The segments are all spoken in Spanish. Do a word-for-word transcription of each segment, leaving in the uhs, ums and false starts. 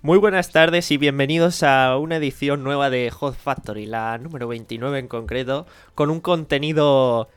Muy buenas tardes y bienvenidos a una edición nueva de Hot Factory, la número veintinueve en concreto, con un contenido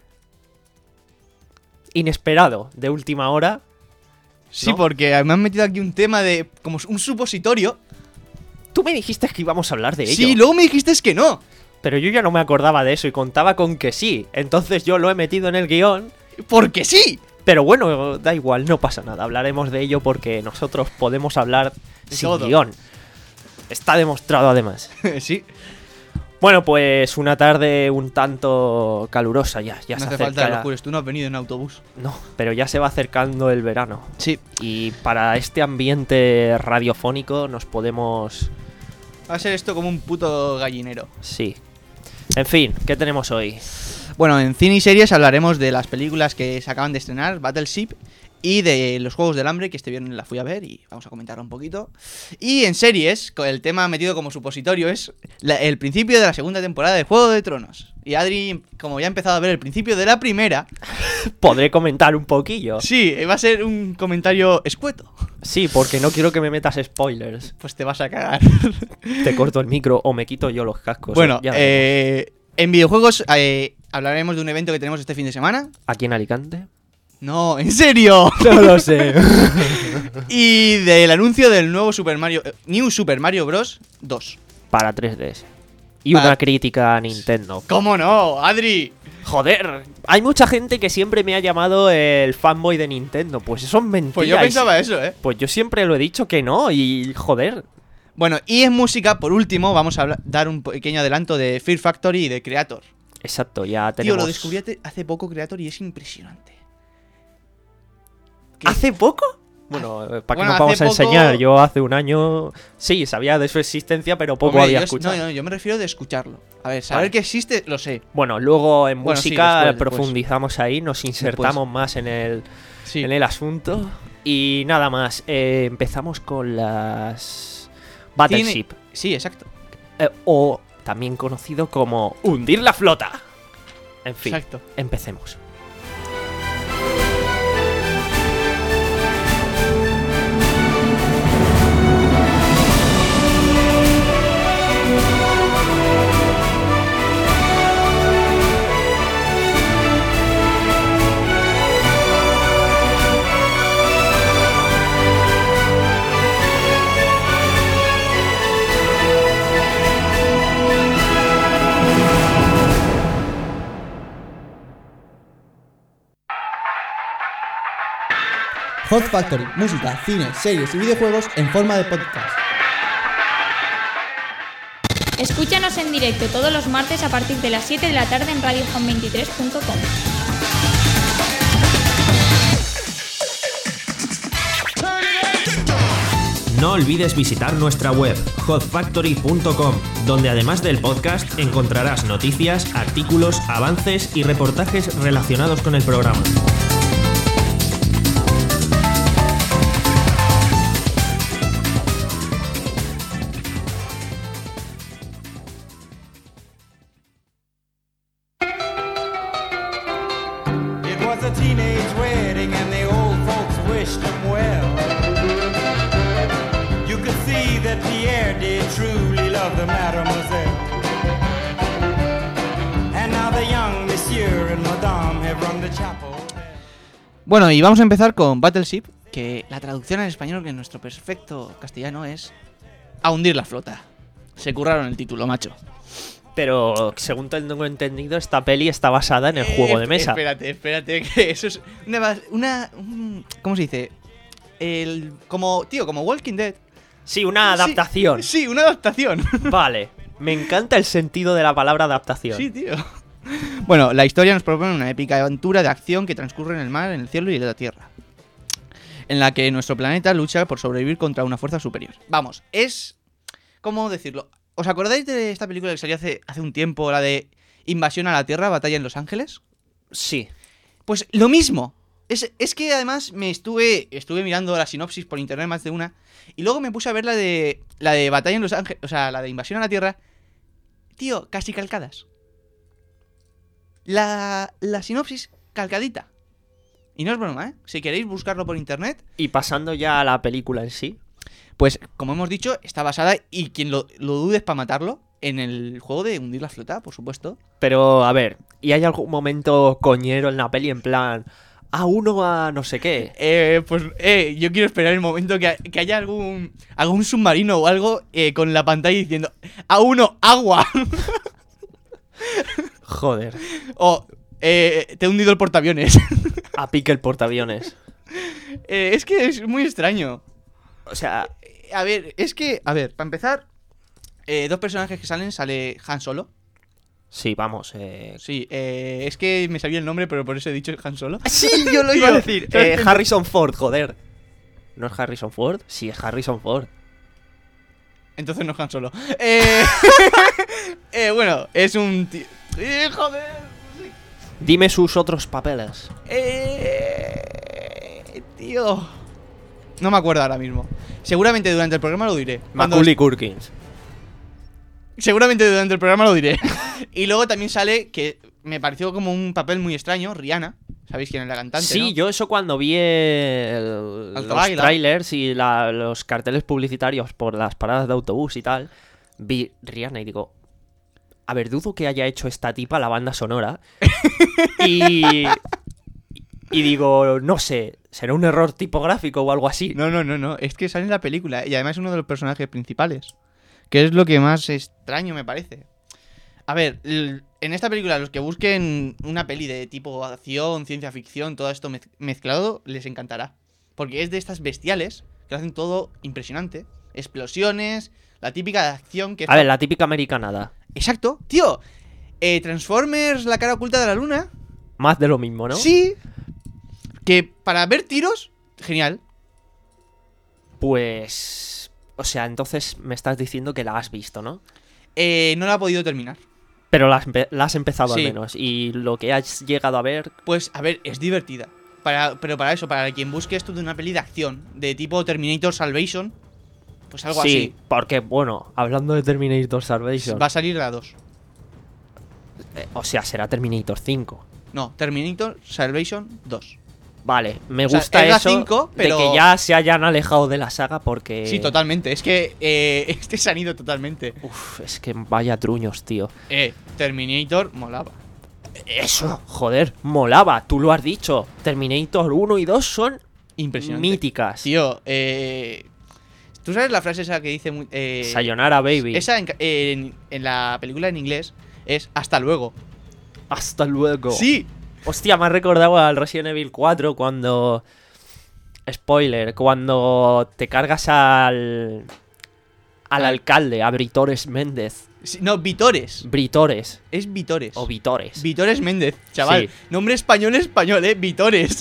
inesperado de última hora. Sí, ¿no? porque me han metido aquí un tema de como un supositorio. Tú me dijiste que íbamos a hablar de ello. Sí, luego me dijiste que no. Pero yo ya no me acordaba de eso y contaba con que sí. Entonces yo lo he metido en el guión. Porque sí. Pero bueno, da igual, no pasa nada. Hablaremos de ello porque nosotros podemos hablar De sin todo. guión. Está demostrado además. Sí. Bueno, pues una tarde un tanto calurosa ya. ya No se hace falta que acerca... lo jures, tú no has venido en autobús. No, pero ya se va acercando el verano. Sí. Y para este ambiente radiofónico nos podemos... Va a ser esto como un puto gallinero. Sí. En fin, ¿qué tenemos hoy? Bueno, en cine y series hablaremos de las películas que se acaban de estrenar, Battleship, y de los Juegos del Hambre, que este viernes la fui a ver y vamos a comentarlo un poquito. Y en series, con el tema metido como supositorio es la- el principio de la segunda temporada de Juego de Tronos. Y Adri, como ya ha empezado a ver el principio de la primera, Podré comentar un poquillo. sí, va a ser un comentario escueto. Sí, porque no quiero que me metas spoilers. Pues te vas a cagar. Te corto el micro o me quito yo los cascos. Bueno, ya veremos. eh, en videojuegos eh, hablaremos de un evento que tenemos este fin de semana. ¿Aquí en Alicante? No, en serio. No lo sé. Y del anuncio del nuevo Super Mario, eh, New Super Mario Bros. dos. Para tres D S. Y Para- una crítica a Nintendo. ¿Cómo no, Adri? Joder, hay mucha gente que siempre me ha llamado el fanboy de Nintendo. Pues eso es mentira. Pues yo y- pensaba eso, ¿eh? Pues yo siempre lo he dicho que no y joder. Bueno, y en música, por último, vamos a habla- dar un pequeño adelanto de Fear Factory y de Creator. Exacto, ya Tío, tenemos... lo descubrí hace- hace poco Creator y es impresionante. ¿Qué? ¿Hace poco? Bueno, ¿para qué Bueno, nos vamos hace a poco- enseñar? Yo hace un año sí, sabía de su existencia, pero poco Hombre, había yo, escuchado. No, no, yo me refiero de escucharlo. A ver, saber Vale. que existe, lo sé. Bueno, luego en Bueno, sí, música después, después. profundizamos ahí, nos insertamos más en el, Sí. en el asunto. Y nada más, eh, empezamos con las Battleship. Sí, exacto. eh, o también conocido como hundir la flota. En fin, Exacto. empecemos. Hot Factory, música, cine, series y videojuegos en forma de podcast. Escúchanos en directo todos los martes a partir de las siete de la tarde en radio home veintitrés punto com. No olvides visitar nuestra web hot factory punto com, donde además del podcast encontrarás noticias, artículos, avances y reportajes relacionados con el programa. It was a teenage wedding and the old folks wished him well. You could see that Pierre did truly love the mademoiselle. And now the young monsieur and madame have rung the chapel. Bueno, y vamos a empezar con Battleship, que la traducción al español, que en nuestro perfecto castellano es a hundir la flota. Se curraron el título, macho. Pero según tengo entendido, esta peli está basada en el juego Eh, de mesa. Espérate, espérate, que eso es una... bas- una un- ¿Cómo se dice? El, como, tío, como Walking Dead. Sí, una Sí, adaptación. Sí, una adaptación. Vale, me encanta el sentido de la palabra adaptación. Sí, tío. Bueno, la historia nos propone una épica aventura de acción que transcurre en el mar, en el cielo y en la tierra, en la que nuestro planeta lucha por sobrevivir contra una fuerza superior. Vamos, es... ¿Cómo decirlo? ¿Os acordáis de esta película que salió hace, hace un tiempo, la de Invasión a la Tierra, Batalla en Los Ángeles? Sí. Pues lo mismo. Es, es que además me estuve estuve mirando la sinopsis por internet más de una y luego me puse a ver la de la de Batalla en Los Ángeles, o sea, la de Invasión a la Tierra. Tío, casi calcadas. La, la sinopsis calcadita. Y no es broma, ¿eh? Si queréis buscarlo por internet. Y pasando ya a la película en sí. Pues, como hemos dicho, está basada, y quien lo, lo dude es para matarlo, en el juego de hundir la flota, por supuesto. Pero, a ver, ¿y hay algún momento coñero en la peli en plan a uno a no sé qué? Eh, pues, eh, yo quiero esperar el momento que, que haya algún algún submarino o algo eh, con la pantalla diciendo a uno, agua. Joder, O eh, te he hundido el portaaviones. a pique el portaaviones. eh, es que es muy extraño. O sea, Eh, A ver, es que, a ver, para empezar, eh, dos personajes que salen, sale Han Solo. sí, vamos. Eh... Sí, eh, es que me sabía el nombre, pero por eso he dicho Han Solo. Sí, yo lo iba a decir. Eh, Harrison Ford, joder. ¿No es Harrison Ford? Sí, es Harrison Ford. Entonces no es Han Solo. Eh, eh, bueno, es un tío... Eh, joder. Sí. Dime sus otros papeles. Eh, tío. No me acuerdo ahora mismo. Seguramente durante el programa lo diré. Cuando- Macaulay Culkins. Seguramente durante el programa lo diré. Y luego también sale, que me pareció como un papel muy extraño, Rihanna. ¿Sabéis quién es la cantante? Sí, ¿no? yo eso cuando vi el- Al los trailer. trailers y la- los carteles publicitarios por las paradas de autobús y tal, vi Rihanna y digo, a ver, dudo que haya hecho esta tipa la banda sonora. y, y digo, no sé, ¿será un error tipográfico o algo así? No, no, no, no. Es que sale en la película y además es uno de los personajes principales. Que es lo que más extraño me parece. A ver, l- en esta película, los que busquen una peli de tipo acción, ciencia ficción, todo esto mez- mezclado, les encantará. Porque es de estas bestiales que lo hacen todo impresionante. Explosiones, la típica de acción que... A ver, la típica americanada. Exacto, tío. Eh, Transformers, la cara oculta de la luna. Más de lo mismo, ¿no? Sí. Que para ver tiros, genial. Pues... O sea, entonces me estás diciendo que la has visto, ¿no? Eh, no la ha podido terminar. Pero la has, empe- la has empezado Sí. al menos. Y lo que has llegado a ver... Pues, a ver, es divertida. Para, pero para eso, para quien busque esto de una peli de acción, de tipo Terminator Salvation, pues algo sí, porque, bueno, hablando de Terminator así. Salvation... Va a salir la dos. eh, o sea, será Terminator cinco. No, Terminator Salvation dos. Vale, me O sea, gusta es la eso cinco, pero- de que ya se hayan alejado de la saga porque... Sí, totalmente. Es que eh, este se han ido totalmente. Uf, es que vaya truños, tío. Eh, Terminator molaba. Eso, joder, molaba, tú lo has dicho. Terminator uno y dos son Impresionante. míticas. Tío, eh... ¿tú sabes la frase esa que dice... muy- Eh, Sayonara, baby. Esa en, ca- en- en la película en inglés es hasta luego. Hasta luego. Sí. Hostia, me ha recordado al Resident Evil cuatro cuando... Spoiler, cuando te cargas al... Al Ah. alcalde, a Britores Méndez. Sí, no, Vitores. Britores. Es Vitores. O Vitores. Vitores Méndez, chaval. Sí. Nombre español español, eh. Vitores.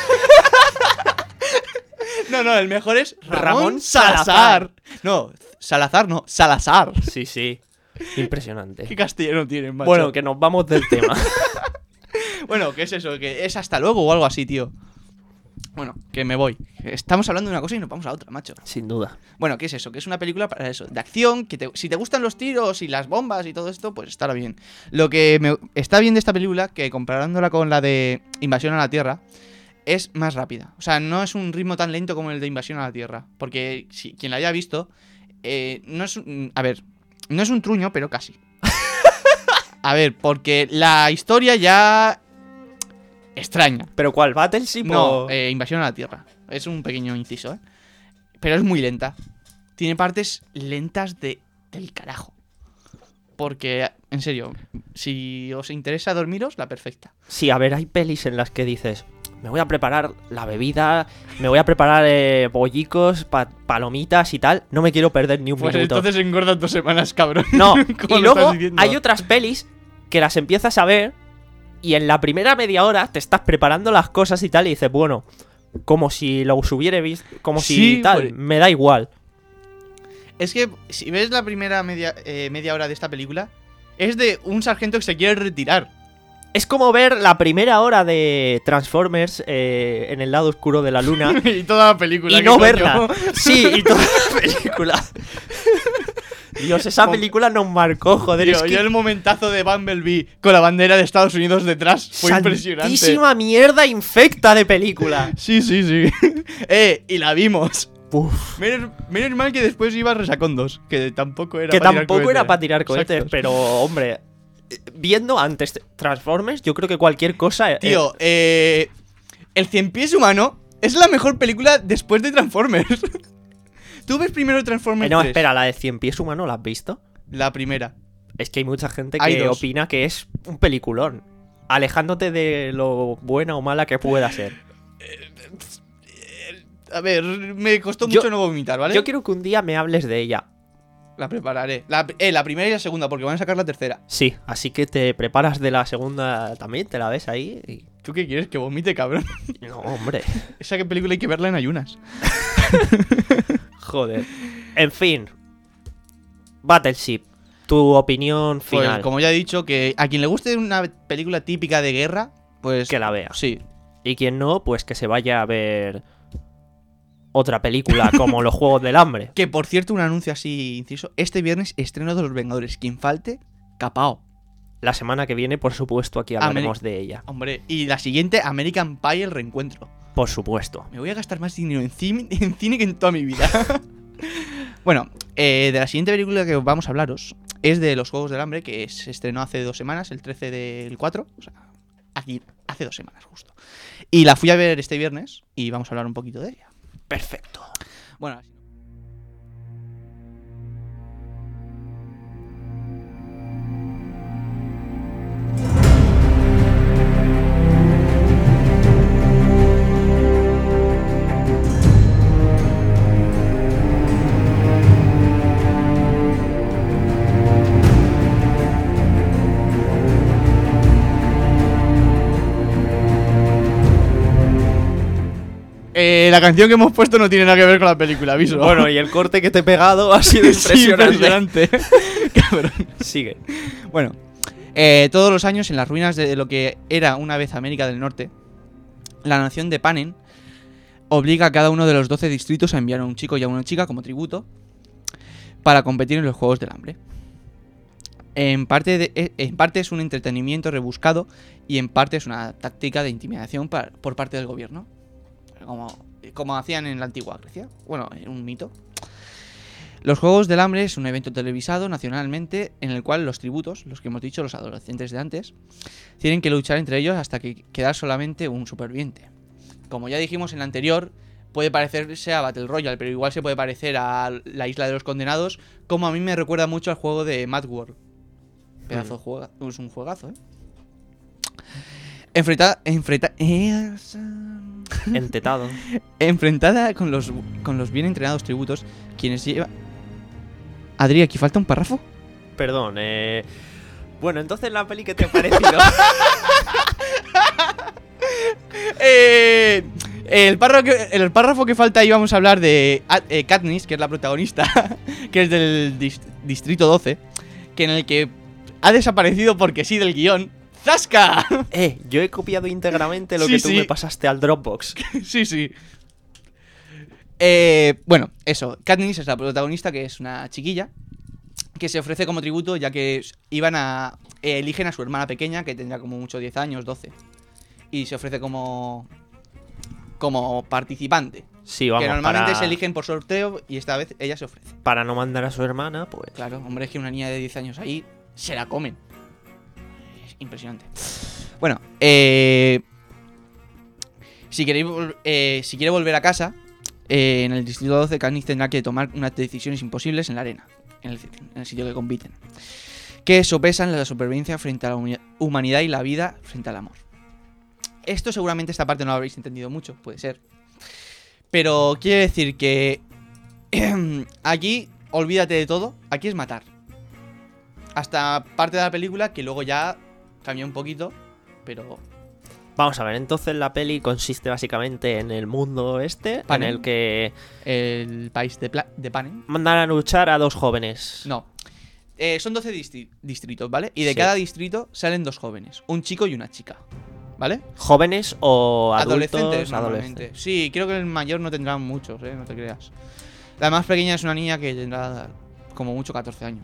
No, no, el mejor es Ramón, Ramón Salazar. Salazar. No, Salazar no, Salazar. Sí, sí. Impresionante. ¿Qué castellano tienen, macho? Bueno, que nos vamos del tema. Bueno, ¿qué es eso? Que es hasta luego o algo así, tío. Bueno, que me voy. Estamos hablando de una cosa y nos vamos a otra, macho. Sin duda. Bueno, ¿qué es eso? Que es una película para eso, de acción, que te- si te gustan los tiros y las bombas y todo esto, pues estará bien. Lo que me está bien de esta película, que comparándola con la de Invasión a la Tierra, es más rápida. O sea, no es un ritmo tan lento como el de Invasión a la Tierra. Porque si quien la haya visto, eh, no es un... A ver, no es un truño, pero casi. A ver, porque la historia ya... extraña. ¿Pero cuál? ¿Battleship No, o...? eh, Invasión a la Tierra. Es un pequeño inciso, ¿eh? Pero es muy lenta. Tiene partes lentas de del carajo. Porque, en serio, si os interesa dormiros, la perfecta. Sí, a ver, hay pelis en las que dices... Me voy a preparar la bebida, me voy a preparar eh, bollicos, pa- palomitas y tal. No me quiero perder ni un Pues minuto. entonces engordas dos semanas, cabrón. No, Como y lo luego estás diciendo. hay otras pelis que las empiezas a ver y en la primera media hora te estás preparando las cosas y tal y dices, bueno, como si los hubiera visto, como si Sí, tal, pues- me da igual. Es que si ves la primera media, eh, media hora de esta película, es de un sargento que se quiere retirar. Es como ver la primera hora de Transformers eh, en el lado oscuro de la luna Y toda la película. y ¿qué no coño? verla. Sí, y toda la película. Dios, esa película nos marcó, joder. Tío, es que yo el momentazo de Bumblebee con la bandera de Estados Unidos detrás fue impresionante. santísima mierda infecta de película. Sí, sí, sí. eh, y la vimos. Uf. Menos, menos mal que después iba a Resacondos, que tampoco era Que para tirar tampoco era cohetes. para tirar cohetes, Exacto. pero hombre, viendo antes Transformers, yo creo que cualquier cosa... eh, Tío, eh, El Cien Pies Humano es la mejor película después de Transformers. ¿Tú ves primero eh, Transformers no, tres? espera, la de Cien Pies Humano, ¿la has visto? La primera. Es que hay mucha gente Hay que dos. opina que es un peliculón, alejándote de lo buena o mala que pueda ser. A ver, me costó Yo- mucho no vomitar, ¿vale? Yo quiero que un día me hables de ella. La prepararé. La, eh, la primera y la segunda, porque van a sacar la tercera. Sí, así que te preparas de la segunda también, te la ves ahí y... ¿Tú qué quieres? Que vomite, cabrón. No, hombre, Esa que película hay que verla en ayunas. joder. En fin, Battleship, tu opinión Pues, final, como ya he dicho, que a quien le guste una película típica de guerra, pues... que la vea. Sí. Y quien no, pues que se vaya a ver otra película como Los Juegos del Hambre. Que, por cierto, un anuncio así inciso. Este viernes estreno de Los Vengadores. Quien falte, capao. La semana que viene, por supuesto, aquí hablaremos de ella. Hombre, y la siguiente, American Pie, el reencuentro. Por supuesto. Me voy a gastar más dinero en cine, en cine que en toda mi vida. Bueno, eh, de la siguiente película que vamos a hablaros es de Los Juegos del Hambre, que se estrenó hace dos semanas, el trece del cuatro. O sea, aquí, hace dos semanas justo. Y la fui a ver este viernes y vamos a hablar un poquito de ella. Perfecto. Bueno, así- Eh, la canción que hemos puesto no tiene nada que ver con la película, aviso. Bueno, y el corte que te he pegado ha sido Sí, impresionante. impresionante. Cabrón. Sigue. Bueno, eh, todos los años en las ruinas de lo que era una vez América del Norte, la nación de Panem obliga a cada uno de los doce distritos a enviar a un chico y a una chica como tributo para competir en los Juegos del Hambre. En parte, de- eh, en parte es un entretenimiento rebuscado y en parte es una táctica de intimidación par- por parte del gobierno. Como, como hacían en la antigua Grecia. Bueno, en un mito. Los Juegos del Hambre es un evento televisado nacionalmente en el cual los tributos, los que hemos dicho, los adolescentes de antes, tienen que luchar entre ellos hasta que quedar solamente un superviviente. Como ya dijimos en la anterior, puede parecerse a Battle Royale, pero igual se puede parecer a la Isla de los Condenados, como a mí me recuerda mucho al juego de Mad World. Pedazo de juego, es un juegazo, ¿eh? Enfrenta, enfrenta, eh, Entetado. enfrentada con los, con los bien entrenados tributos, quienes llevan... Adri, aquí falta un párrafo. Perdón, eh... Bueno, entonces la peli, ¿qué te ha parecido? Eh, el, párrafo que, el párrafo que falta ahí vamos a hablar de eh, Katniss, que es la protagonista, que es del dis- distrito doce, que en el que ha desaparecido porque sí del guión. ¡Zasca! eh, yo he copiado íntegramente lo Sí, que tú sí. me pasaste al Dropbox. Sí, sí. Eh, bueno, eso. Katniss es la protagonista, que es una chiquilla que se ofrece como tributo, ya que s- iban a... eh, eligen a su hermana pequeña, que tendrá como mucho diez años, doce. Y se ofrece como... como participante. Sí, vamos, que normalmente para... se eligen por sorteo y esta vez ella se ofrece. para no mandar a su hermana, pues... Claro, hombre, es que una niña de diez años ahí se la comen. Es impresionante. Bueno, eh... Si queréis vol- eh, si quiere volver a casa, eh, en el distrito doce, Katniss tendrá que tomar unas decisiones imposibles en la arena, en el, en el sitio que compiten, que sopesan la supervivencia frente a la humi- humanidad y la vida frente al amor. Esto seguramente esta parte no lo habréis entendido mucho, puede ser. Pero quiere decir que aquí olvídate de todo, aquí es matar. Hasta parte de la película que luego ya cambia un poquito, pero... Vamos a ver, entonces la peli consiste básicamente en el mundo este, Panem. en el que El país de, Pla- de Panem. mandan a luchar a dos jóvenes. No. Eh, son doce distri- distritos, ¿vale? Y de Sí. cada distrito salen dos jóvenes, un chico y una chica, ¿vale? ¿Jóvenes o adultos? Adolescentes, normalmente. Sí, creo que el mayor no tendrá muchos, ¿eh? No te creas. La más pequeña es una niña que tendrá como mucho catorce años.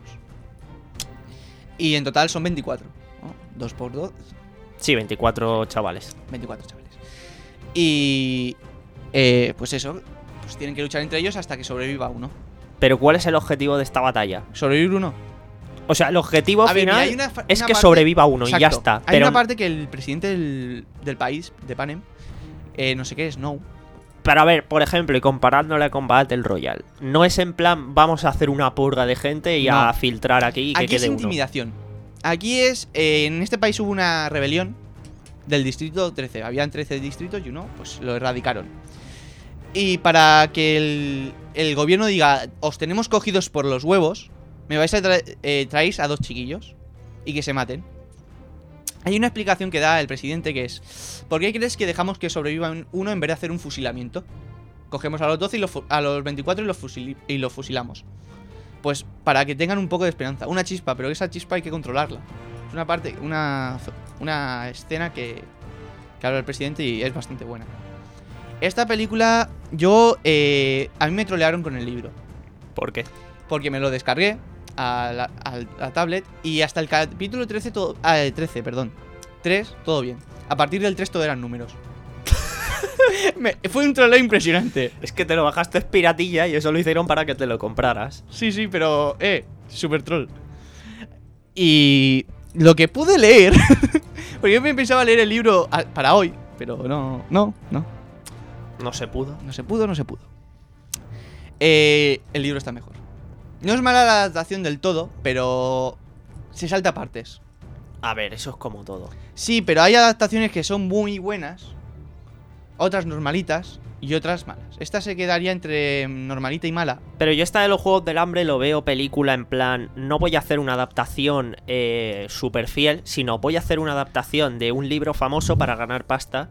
Y en total son veinticuatro, ¿no? dos por dos, Sí, veinticuatro chavales. veinticuatro chavales. Y... Eh, pues eso. pues tienen que luchar entre ellos hasta que sobreviva uno. Pero ¿cuál es el objetivo de esta batalla? ¿Sobrevivir uno? O sea, el objetivo A ver, final mira, hay una fa- es una que parte- sobreviva uno y ya Exacto. está. Hay Pero, una parte que el presidente del, del país, de Panem, eh, no sé qué, Snow. pero a ver, por ejemplo, y comparándole con Battle Royale, no es en plan vamos a hacer una purga de gente y a No. filtrar aquí y que Aquí es quede uno. intimidación. Aquí es, eh, en este país hubo una rebelión del distrito trece. Habían trece distritos y uno, pues lo erradicaron. Y para que el, el gobierno diga, os tenemos cogidos por los huevos, me vais a traer, eh, traéis a dos chiquillos y que se maten. Hay una explicación que da el presidente que es, ¿por qué crees que dejamos que sobrevivan uno en vez de hacer un fusilamiento? Cogemos a los doce y los, fu- a los veinticuatro y los, fusili- y los fusilamos. Pues para que tengan un poco de esperanza. Una chispa, pero esa chispa hay que controlarla. Es una parte, una, una escena que, que habla el presidente y es bastante buena. Esta película, yo, eh, a mí me trolearon con el libro. ¿Por qué? Porque me lo descargué a la, a la tablet y hasta el capítulo trece, todo, ah, trece, perdón. tres, todo bien. A partir del tres todo eran números. me, fue un troleo impresionante. Es que te lo bajaste es piratilla y eso lo hicieron para que te lo compraras. Sí, sí, pero, eh, super troll. Y lo que pude leer, porque yo me pensaba leer el libro a- para hoy, pero no, no, no, No se pudo. no se pudo, no se pudo. Eh, el libro está mejor. No es mala la adaptación del todo, pero se salta partes. A ver, eso es como todo. Sí, pero hay adaptaciones que son muy buenas, otras normalitas y otras malas. Esta se quedaría entre normalita y mala. Pero yo esta de los Juegos del Hambre lo veo película en plan, no voy a hacer una adaptación eh, súper fiel, sino voy a hacer una adaptación de un libro famoso para ganar pasta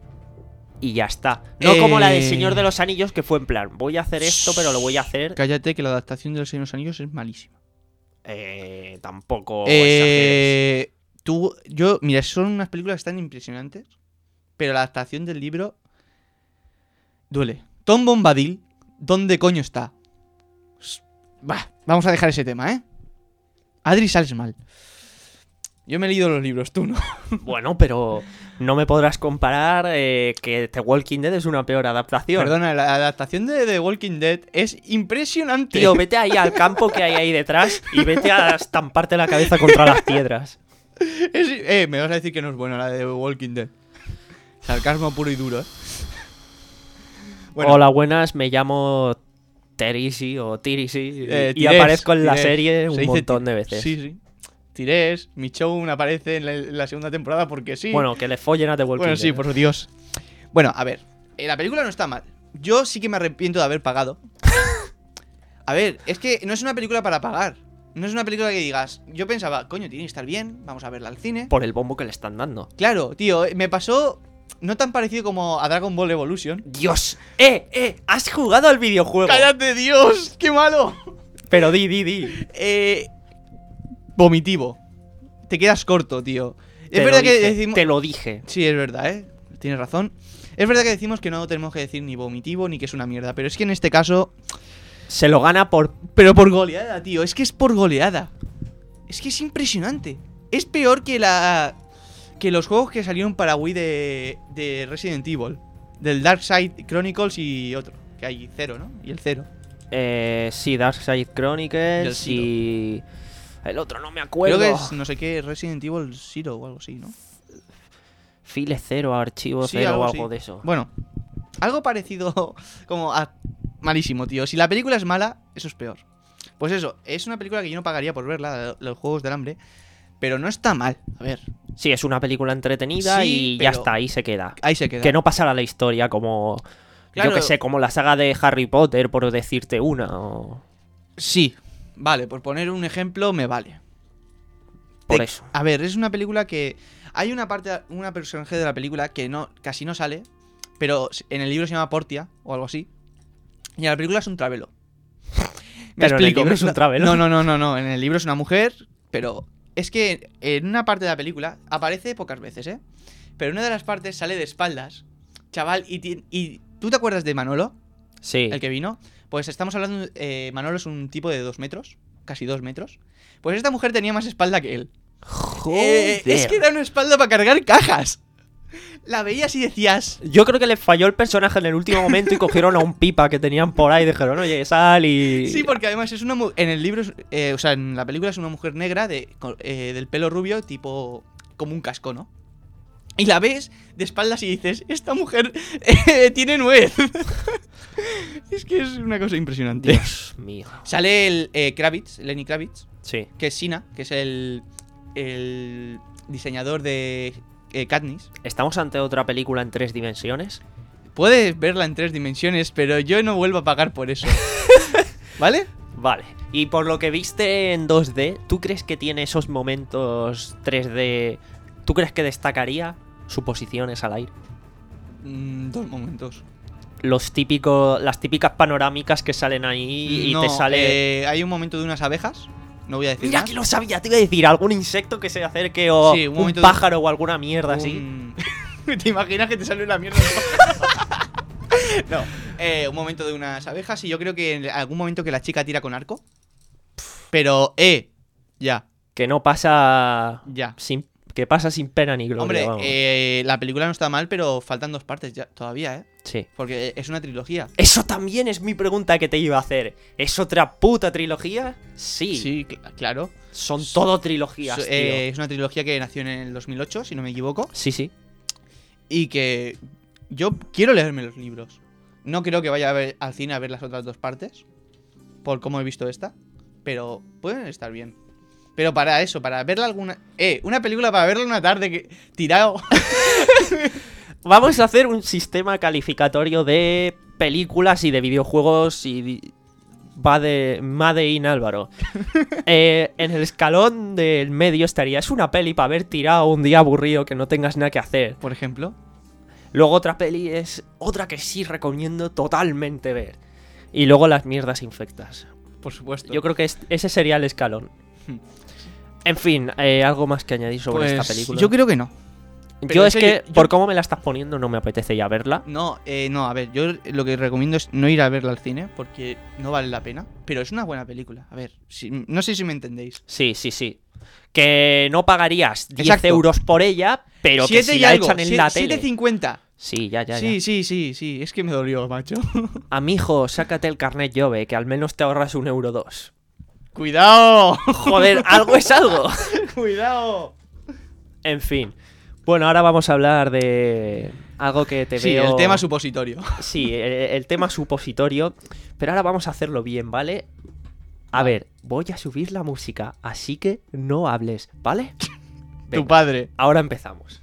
y ya está. No Eh, como la del Señor de los Anillos, que fue en plan, voy a hacer esto, pero lo voy a hacer... Cállate, que la adaptación de Los Señor de los Anillos es malísima. Eh, tampoco exageres. Eh, tú, yo, mira, son unas películas que están impresionantes, pero la adaptación del libro duele. Tom Bombadil, ¿dónde coño está? S- Bah, vamos a dejar ese tema, ¿eh? Adri, sales mal. Yo me he leído los libros, tú no. Bueno, pero no me podrás comparar eh, que The Walking Dead es una peor adaptación. Perdona, la adaptación de The Walking Dead es impresionante. Tío, vete ahí al campo que hay ahí detrás y vete a estamparte la cabeza contra las piedras. Es- eh, me vas a decir que no es buena la de The Walking Dead. Sarcasmo puro y duro, ¿eh? Bueno, Hola, buenas, me llamo Terisi o Tirisi eh, y Tirés, aparezco en la Tirés. serie Se un dice montón ti- de veces. Sí, sí. Tirés, Michonne aparece en la, en la segunda temporada porque sí. Bueno, que le follen a The Walking Bueno, sí, Dead. por Dios. Bueno, a ver, eh, la película no está mal. Yo sí que me arrepiento de haber pagado. A ver, es que no es una película para pagar. No es una película que digas, yo pensaba, coño, tiene que estar bien, vamos a verla al cine. Por el bombo que le están dando. Claro, tío, eh, me pasó no tan parecido como a Dragon Ball Evolution. ¡Dios! ¡Eh, eh! ¡Has jugado al videojuego! ¡Cállate, Dios! ¡Qué malo! Pero di, di, di. Eh, vomitivo. Te quedas corto, tío. Te Es lo verdad que dije, decimos... Te lo dije. Sí, es verdad, ¿eh? Tienes razón. Es verdad que decimos que no tenemos que decir ni vomitivo ni que es una mierda, pero es que en este caso... Se lo gana por... Pero por goleada, tío. Es que es por goleada. Es que es impresionante. Es peor que la... Que los juegos que salieron para Wii de, de Resident Evil. Del Dark Side Chronicles y otro. Que hay cero, ¿no? Y el cero. Eh, sí, Darkside Chronicles Del y... El otro no me acuerdo. Creo que es no sé qué Resident Evil Zero o algo así, ¿no? File cero, archivo Sí, cero o así. algo de eso. Bueno, algo parecido como a... Malísimo, tío. Si la película es mala, eso es peor. Pues eso, es una película que yo no pagaría por verla, los Juegos del Hambre, pero no está mal. A ver, Sí, es una película entretenida Sí, y ya pero- está, ahí se queda. ahí se queda. Que no pasará la historia como... Claro. Yo que sé, como la saga de Harry Potter, por decirte una. O... Sí, vale, por poner un ejemplo, me vale. Por Te- eso. A ver, es una película que... Hay una parte, una personaje de la película que no casi no sale, pero en el libro se llama Portia o algo así. Y en la película es un travelo. Me Pero en el libro es un no- travelo. No, no, no, no, no. En el libro es una mujer, pero es que en una parte de la película aparece pocas veces, ¿eh? Pero en una de las partes sale de espaldas, chaval, y, ti- y ¿tú te acuerdas de Manolo, Sí. el que vino? Pues estamos hablando, eh, Manolo es un tipo de dos metros, casi dos metros. Pues esta mujer tenía más espalda que él. Joder. Eh, es que era una espalda para cargar cajas. La veías y decías... Yo creo que les falló el personaje en el último momento y cogieron a un pipa que tenían por ahí y dijeron, oye, sal y... Sí, porque además es una... mu- En el libro, es- eh, o sea, en la película es una mujer negra de, con- eh, del pelo rubio, tipo... como un casco, ¿no? Y la ves de espaldas y dices, esta mujer eh, tiene nuez. Es que es una cosa impresionante. Dios mío. Sale el eh, Kravitz, Lenny Kravitz, Sí. que es Sina, que es el, el diseñador de eh, Katniss. ¿Estamos ante otra película en tres dimensiones? Puedes verla en tres dimensiones, pero yo no vuelvo a pagar por eso. ¿Vale? Vale. Y por lo que viste en dos D, ¿tú crees que tiene esos momentos tres D? ¿Tú crees que destacaría suposiciones al aire? Mm, dos momentos. Los típicos, las típicas panorámicas que salen ahí y No, te sale... eh, hay un momento de unas abejas. No voy a decir Mira más. que lo sabía, te iba a decir, algún insecto que se acerque o Sí, un un, momento de- pájaro o alguna mierda así. Un- ¿Te imaginas que te sale una mierda? No, eh, un momento de unas abejas y yo creo que en algún momento que la chica tira con arco. Pero, eh, ya, Que no pasa ya. sin, que pasa sin pena ni gloria. Hombre, vamos. eh, la película no está mal, pero faltan dos partes ya, todavía, ¿eh? Sí. Porque es una trilogía. Eso también es mi pregunta que te iba a hacer. ¿Es otra puta trilogía? Sí. Sí, cl- claro. Son todo trilogías, So- tío. eh, es una trilogía que nació en el dos mil ocho, si no me equivoco. Sí, sí. Y que yo quiero leerme los libros. No creo que vaya a ver, al cine a ver las otras dos partes, por cómo he visto esta. Pero pueden estar bien. Pero para eso, para verla alguna... Eh, una película para verla una tarde que... tirado. Vamos a hacer un sistema calificatorio de películas y de videojuegos y... di- Va de Made in Álvaro. Eh, en el escalón del medio estaría... Es una peli para haber tirado un día aburrido que no tengas nada que hacer. Por ejemplo. Luego otra peli es otra que sí recomiendo totalmente ver. Y luego las mierdas infectas. Por supuesto. Yo creo que es- ese sería el escalón. En fin, eh, algo más que añadir sobre Pues, esta película. yo creo que no. pero Yo es es que que, yo- yo- por cómo me la estás poniendo, no me apetece ya verla. No, eh, no, a ver, yo lo que recomiendo es no ir a verla al cine porque no vale la pena. Pero es una buena película. A ver, si- no sé si me entendéis. Sí, sí, sí. Que no pagarías diez Exacto. euros por ella, pero que Siete si y la algo, echan en sie- la siete tele. cincuenta. Sí, ya, ya, Sí, ya. sí, sí, sí. Es que me dolió, macho. Amigo, sácate el carnet Jove, que al menos te ahorras un euro dos. ¡Cuidado! Joder, algo es algo. ¡Cuidado! En fin. Bueno, ahora vamos a hablar de algo que te Sí, veo... el tema supositorio. Sí, el, el tema supositorio. Pero ahora vamos a hacerlo bien, ¿vale? A ver, voy a subir la música, así que no hables, ¿vale? Tu Venga, padre. ahora empezamos.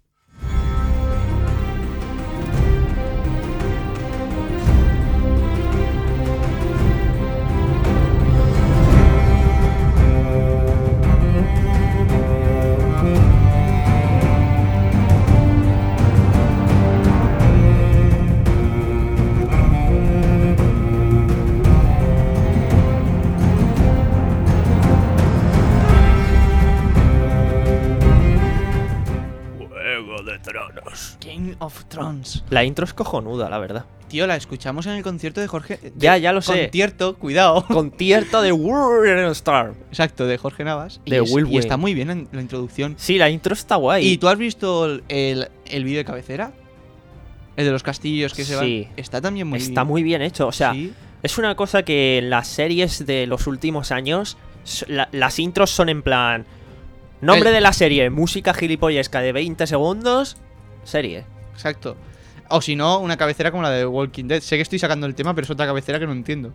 Juego de Tronos. Game of Thrones. La intro es cojonuda, la verdad. Tío, la escuchamos en el concierto de Jorge. de- Ya, ya lo sé. Concierto, cuidado. Concierto de World Star. Exacto, de Jorge Navas. De y, es- Will y Wayne. está muy bien en la introducción. Sí, la intro está guay. ¿Y tú has visto el, el, el vídeo de cabecera? El de los castillos que se van. Sí. Está también muy Está muy bien hecho. O sea, Sí. es una cosa que en las series de los últimos años, s- la- las intros son en plan... Nombre El- de la serie, música gilipollesca de veinte segundos, serie. Exacto. O si no, una cabecera como la de Walking Dead. Sé que estoy sacando el tema, pero es otra cabecera que no entiendo.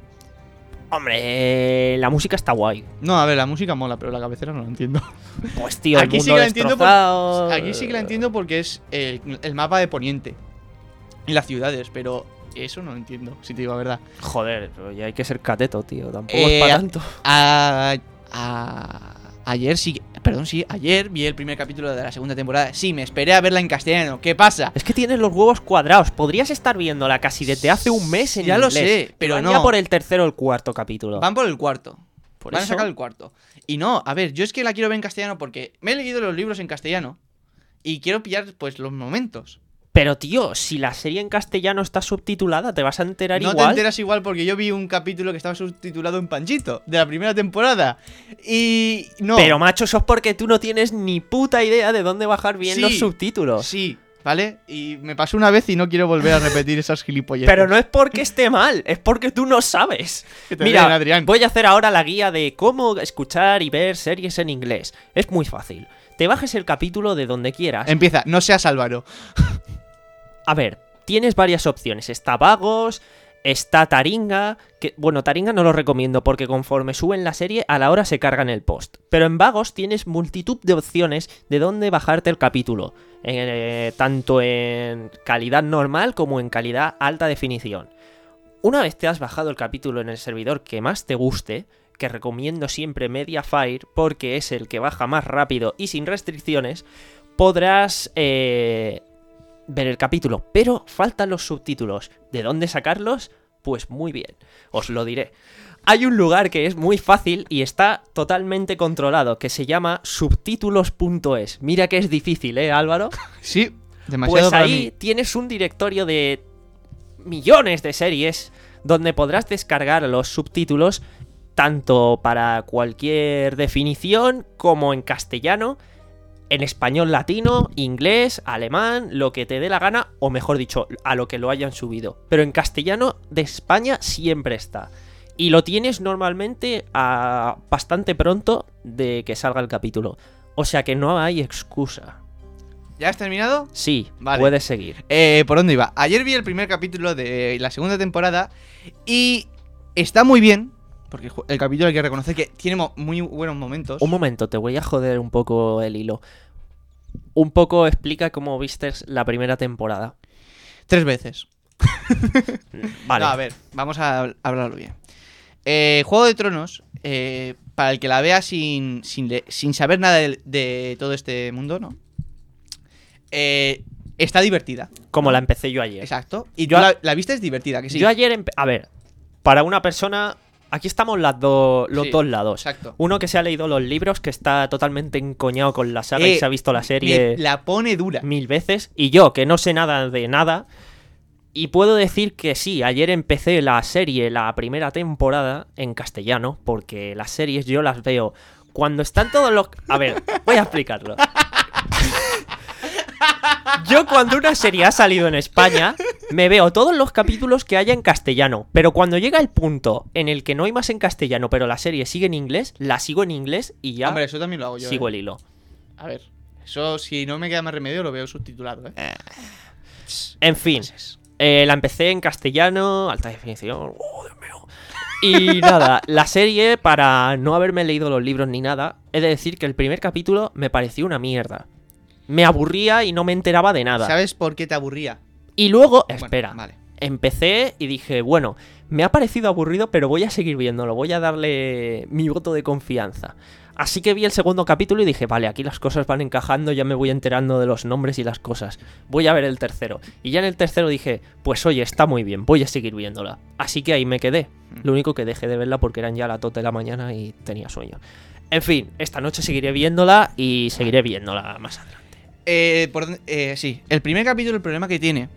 Hombre, eh, la música está guay. No, a ver, la música mola, pero la cabecera no la entiendo. Pues tío, Aquí el sí mundo que la entiendo por- destrozado. Aquí sí que la entiendo porque es el, el mapa de Poniente. Y las ciudades, pero eso no lo entiendo, si te digo la verdad. Joder, pero ya hay que ser cateto, tío. Tampoco Eh, es para tanto. A, a- ayer sí, perdón, sí, ayer vi el primer capítulo de la segunda temporada. Sí, me esperé a verla en castellano. ¿Qué pasa? Es que tienes los huevos cuadrados. Podrías estar viéndola casi desde hace un mes en Ya lo inglés. sé, pero Van no. ya por el tercero o el cuarto capítulo. Van por el cuarto. Por Van eso- a sacar el cuarto. Y no, a ver, yo es que la quiero ver en castellano porque me he leído los libros en castellano y quiero pillar pues los momentos. Pero tío, si la serie en castellano está subtitulada, te vas a enterar No te igual. enteras igual porque yo vi un capítulo que estaba subtitulado en Panchito de la primera temporada. Y no. Pero macho, eso es porque tú no tienes ni puta idea de dónde bajar bien Sí, los subtítulos. Sí, ¿vale? Y me pasó una vez y no quiero volver a repetir esas gilipolleces. Pero no es porque esté mal, es porque tú no sabes. Que te Mira, den, Adrián. voy a hacer ahora la guía de cómo escuchar y ver series en inglés. Es muy fácil. Te bajes el capítulo de donde quieras. Empieza, no seas Álvaro. A ver, tienes varias opciones. Está Vagos, está Taringa, que bueno, Taringa no lo recomiendo porque conforme suben la serie a la hora se cargan el post. Pero en Vagos tienes multitud de opciones de dónde bajarte el capítulo, eh, tanto en calidad normal como en calidad alta definición. Una vez te has bajado el capítulo en el servidor que más te guste, que recomiendo siempre Mediafire porque es el que baja más rápido y sin restricciones, podrás eh, ver el capítulo, pero faltan los subtítulos. ¿De dónde sacarlos? Pues muy bien, os lo diré. Hay un lugar que es muy fácil y está totalmente controlado, que se llama subtítulos punto es. Mira que es difícil, ¿eh, Álvaro? Sí, demasiado Pues para ahí mí. tienes un directorio de millones de series donde podrás descargar los subtítulos tanto para cualquier definición como en castellano, en español latino, inglés, alemán, lo que te dé la gana, o mejor dicho, a lo que lo hayan subido. Pero en castellano de España siempre está. Y lo tienes normalmente a bastante pronto de que salga el capítulo. O sea que no hay excusa. ¿Ya has terminado? Sí, Vale. puedes seguir. Eh, ¿Por dónde iba? Ayer vi el primer capítulo de la segunda temporada y está muy bien, porque el capítulo hay que reconocer que tiene mo- muy buenos momentos. Un momento, te voy a joder un poco el hilo. Un poco explica cómo viste la primera temporada. Tres veces. Vale. No, a ver, vamos a hablarlo bien. Eh, Juego de Tronos, eh, para el que la vea sin, sin, le- sin saber nada de, de todo este mundo, ¿no? Eh, está divertida. Como la empecé yo ayer. Exacto. Y Yo tú a- la, la viste es divertida, que sí. Yo ayer... empe- A ver, para una persona... Aquí estamos las dos los Sí, dos lados. exacto. Uno que se ha leído los libros, que está totalmente encoñado con la saga y Eh, se ha visto la serie Me la pone dura. mil veces. Y yo, que no sé nada de nada. Y puedo decir que sí, ayer empecé la serie, la primera temporada, en castellano, porque las series yo las veo cuando están todos los... A ver, voy a explicarlo. Yo cuando una serie ha salido en España, me veo todos los capítulos que haya en castellano, pero cuando llega el punto en el que no hay más en castellano, pero la serie sigue en inglés, la sigo en inglés y ya Hombre, eso también lo hago yo. sigo eh. el hilo. A ver, eso si no me queda más remedio lo veo subtitulado, ¿eh? En fin, eh, la empecé en castellano, alta definición. Oh, Dios mío. Y nada, la serie, para no haberme leído los libros ni nada, he de decir que el primer capítulo me pareció una mierda. Me aburría y no me enteraba de nada. ¿Sabes por qué te aburría? Y luego, Bueno, espera, vale. empecé y dije, bueno, me ha parecido aburrido, pero voy a seguir viéndolo, voy a darle mi voto de confianza. Así que vi el segundo capítulo y dije, vale, aquí las cosas van encajando, ya me voy enterando de los nombres y las cosas. Voy a ver el tercero. Y ya en el tercero dije, pues oye, está muy bien, voy a seguir viéndola. Así que ahí me quedé. Lo único que dejé de verla porque eran ya las dos de la mañana y tenía sueño. En fin, esta noche seguiré viéndola y seguiré viéndola más adelante. Eh, por dónde- eh, sí, el primer capítulo, el problema que tiene,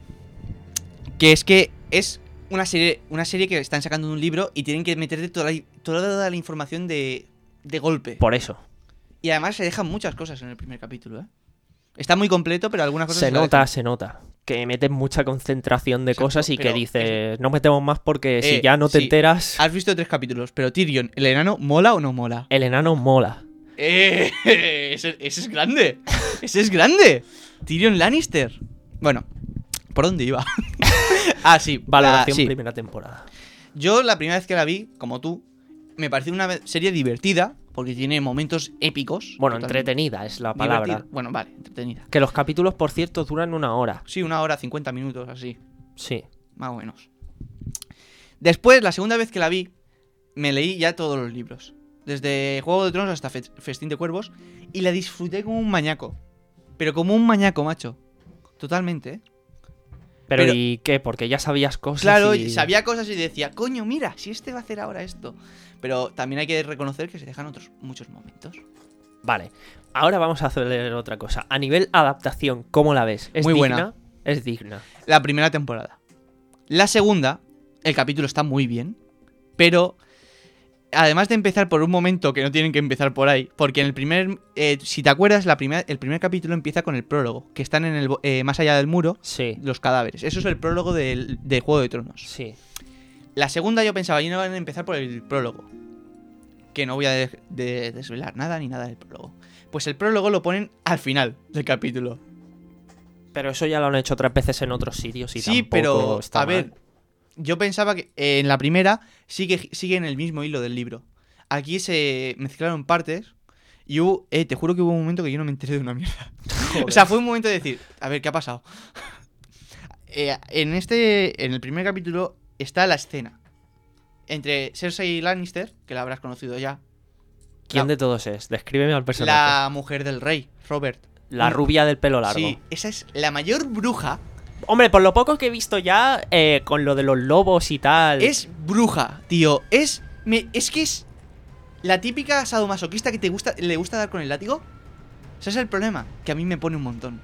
que es que es una serie, una serie que están sacando de un libro y tienen que meterte toda la, toda la información de, de golpe. Por eso. Y además se dejan muchas cosas en el primer capítulo, ¿eh? Está muy completo, pero algunas cosas Se la nota, dejan. se nota. Que meten mucha concentración de Exacto, cosas y que pero dices, no metemos más porque si Eh, ya no te sí. enteras, Has visto tres capítulos, pero Tyrion, ¿el enano mola o no mola? el enano mola. ¡Eh! Ese, ese es grande. Ese es grande. Tyrion Lannister. Bueno, ¿por dónde iba? ah, sí. Valoración la- sí. primera temporada. Yo la primera vez que la vi, como tú, me pareció una ve- serie divertida, porque tiene momentos épicos. Bueno, totalmente entretenida es la palabra. divertida. Bueno, vale, entretenida. Que los capítulos, por cierto, duran una hora. Sí, una hora, cincuenta minutos, así, Sí. más o menos. Después, la segunda vez que la vi, me leí ya todos los libros. Desde Juego de Tronos hasta Fe- Festín de Cuervos. Y la disfruté como un mañaco. Pero como un mañaco, macho. Totalmente, ¿eh? Pero, Pero- ¿y qué? Porque ya sabías cosas. Claro, y... sabía cosas y decía, coño, mira, si este va a hacer ahora esto. Pero también hay que reconocer que se dejan otros muchos momentos. Vale. Ahora vamos a hacer otra cosa. A nivel adaptación, ¿cómo la ves? ¿Es Muy digna? buena. Es digna. La primera temporada. La segunda, el capítulo está muy bien, pero además de empezar por un momento que no tienen que empezar por ahí, porque en el primer, eh, si te acuerdas, la primer, el primer capítulo empieza con el prólogo, que están en el eh, más allá del muro, Sí, los cadáveres. Eso es el prólogo del, de Juego de Tronos. sí. La segunda yo pensaba, yo no van a empezar por el prólogo, que no voy a de- de desvelar nada ni nada del prólogo. Pues el prólogo lo ponen al final del capítulo. Pero eso ya lo han hecho otras veces en otros sitios y Sí, tampoco pero está a ver, mal. yo pensaba que eh, en la primera sigue, sigue en el mismo hilo del libro. Aquí se mezclaron partes y hubo, eh, te juro que hubo un momento que yo no me enteré de una mierda. O sea, fue un momento de decir, a ver, ¿qué ha pasado? Eh, en este, en el primer capítulo está la escena entre Cersei Lannister, que la habrás conocido ya, ¿Quién la- de todos es? Descríbeme al personaje. la mujer del rey, Robert. La rubia del pelo largo. Sí, esa es la mayor bruja. Hombre, por lo poco que he visto ya, eh, con lo de los lobos y tal. Es bruja, tío. Es. Me, es que es la típica sadomasoquista que te gusta, le gusta dar con el látigo. Ese es el problema, que a mí me pone un montón.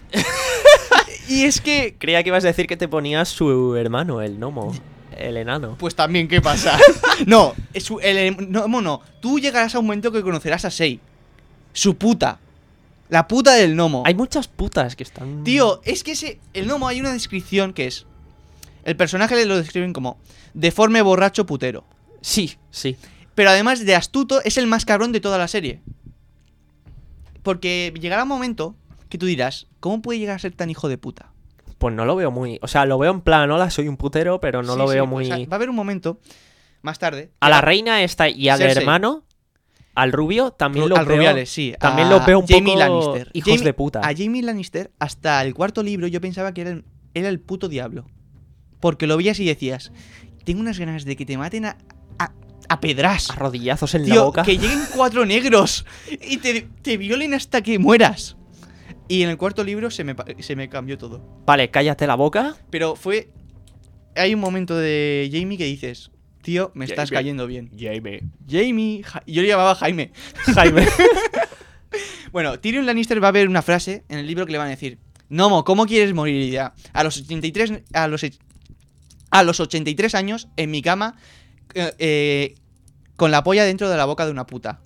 Y es que. Creía que ibas a decir que te ponías su hermano, el gnomo. El enano. Pues también, ¿qué pasa? No, es su- el, no, no, tú llegarás a un momento que conocerás a Sei. Su puta. La puta del gnomo. Hay muchas putas que están. Tío, es que ese. El gnomo hay una descripción que es. El personaje le lo describen como deforme, borracho, putero. Sí, sí. Pero además de astuto, es el más cabrón de toda la serie. Porque llegará un momento que tú dirás, ¿cómo puede llegar a ser tan hijo de puta? Pues no lo veo muy. O sea, lo veo en plan, hola, soy un putero, pero no Sí, lo sí, veo pues, muy. va a haber un momento, más tarde. A la reina esta y al Cersei. hermano, al rubio, también Ru- lo al veo. Rubiales, sí. También a lo veo un Jaime poco Lannister. hijos Jaime- de puta. A Jaime Lannister, hasta el cuarto libro, yo pensaba que era el, era el puto diablo. Porque lo veías y decías, tengo unas ganas de que te maten a, a, a pedras. A rodillazos en la Tío, boca. que lleguen cuatro negros y te, te violen hasta que mueras. Y en el cuarto libro se me, pa- se me cambió todo. Vale, cállate la boca. Pero fue... Hay un momento de Jamie que dices, tío, me estás Jaime. cayendo bien. Jaime. Jamie... Ja- yo le llamaba Jaime. Jaime. Bueno, Tyrion Lannister va a ver una frase en el libro que le van a decir, Nomo, ¿cómo quieres morir? Y dirá, a los ochenta y tres... A los, och- a los ochenta y tres años, en mi cama, eh, eh, con la polla dentro de la boca de una puta.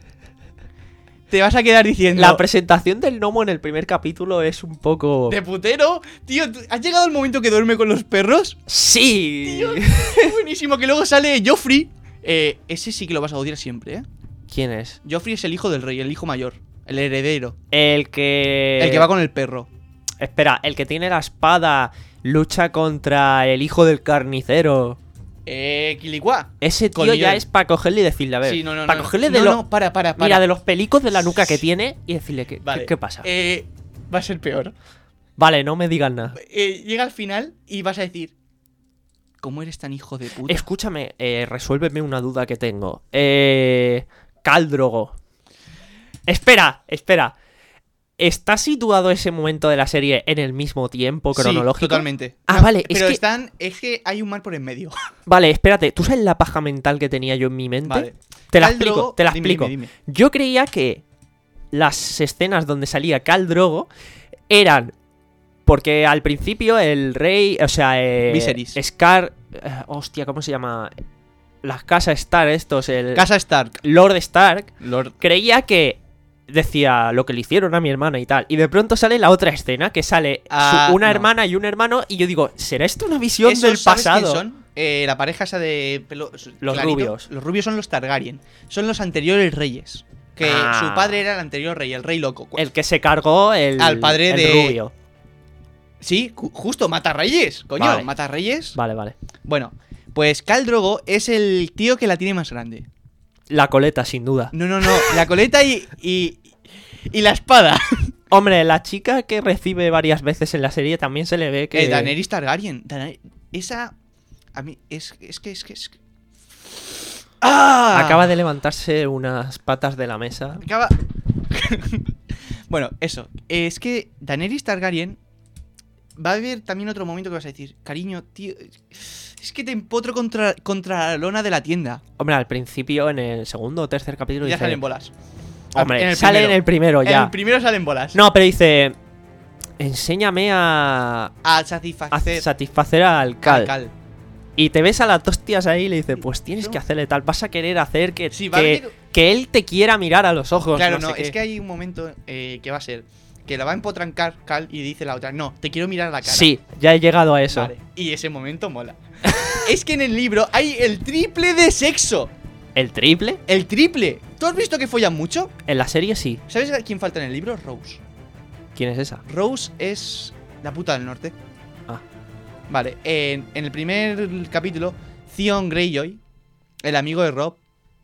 Te vas a quedar diciendo... La presentación del gnomo en el primer capítulo es un poco. ¿De putero? Tío, ¿tú- ¿has llegado el momento que duerme con los perros? ¡Sí! Buenísimo, que luego sale Joffrey. Eh, ese sí que lo vas a odiar siempre, ¿eh? ¿Quién es? Joffrey es el hijo del rey, el hijo mayor. El heredero. El que. El que va con el perro. Espera, el que tiene la espada, lucha contra el hijo del carnicero. Eh, Kilikua. Ese tío Colmillón. ya es para cogerle y decirle, a ver. Sí, no, no, para no. cogerle no, de lo- no, para, para, para. Mira, de los pelicos de la nuca que tiene y decirle, ¿qué, Vale. ¿qué, qué pasa? Eh, va a ser peor. Vale, no me digas nada. Eh, llega al final y vas a decir, ¿cómo eres tan hijo de puta? Escúchame, eh, resuélveme una duda que tengo. Eh. Khal Drogo. Espera, espera. ¿Está situado ese momento de la serie en el mismo tiempo cronológico? Sí, totalmente. Ah, No, vale, es Pero que- están... Es que hay un mar por en medio. Vale, espérate. ¿Tú sabes la paja mental que tenía yo en mi mente? Vale. Te la Khal explico, Drogo- te la dime, explico. dime, dime. Yo creía que las escenas donde salía Khal Drogo eran porque al principio el rey, o sea, eh, Viserys. Scar, eh, hostia, ¿cómo se llama? Las casas Stark estos, el Casa Stark. Lord Stark Lord... creía que decía lo que le hicieron a mi hermana y tal, y de pronto sale la otra escena que sale su- Ah, una no. hermana y un hermano y yo digo, ¿será esto una visión ¿Esos del sabes quién pasado? son? Eh, la pareja esa de pelo Los clarito. rubios. Los rubios son los Targaryen. Son los anteriores reyes. Que Ah. su padre era el anterior rey, el rey loco. El que se cargó el, Al padre el de- rubio. Sí, ju- justo, mata reyes. Coño, Vale. mata reyes. Vale, vale. Bueno, pues Khal Drogo es el tío que la tiene más grande. La coleta, sin duda. No, no, no. La coleta y, y, y la espada. Hombre, la chica que recibe varias veces en la serie también se le ve que... Eh, Daenerys Targaryen. Daener- Esa... A mí... Es, es que... Es que... Es que... ¡Ah! Acaba de levantarse unas patas de la mesa. Acaba... Bueno, eso. Es que Daenerys Targaryen... Va a haber también otro momento que vas a decir, cariño, tío... Es que te empotro contra, contra la lona de la tienda. Hombre, al principio, en el segundo o tercer capítulo Ya dice... salen bolas. Hombre, En el sale primero. en el primero En ya. el primero salen bolas. No, pero dice... Enséñame a... A a satisfacer satisfacer al al Cal. Cal. Y te ves a las dos tías ahí y le dices, pues tienes que hacerle tal, vas a querer hacer que, Sí, va a que, venir- que él te quiera mirar a los ojos. Claro, no, no, sé es qué. que hay un momento eh, que va a ser que la va a empotrancar Cal y dice la otra, no, te quiero mirar a la cara. Sí, ya he llegado a eso. Vale. Y ese momento mola. Es que en el libro hay el triple de sexo. ¿El triple? El triple. ¿Tú has visto que follan mucho? En la serie sí. ¿Sabes a quién falta en el libro? Rose. ¿Quién es esa? Rose es la puta del norte. Ah. Vale, en, en el primer capítulo, Theon Greyjoy, el amigo de Rob,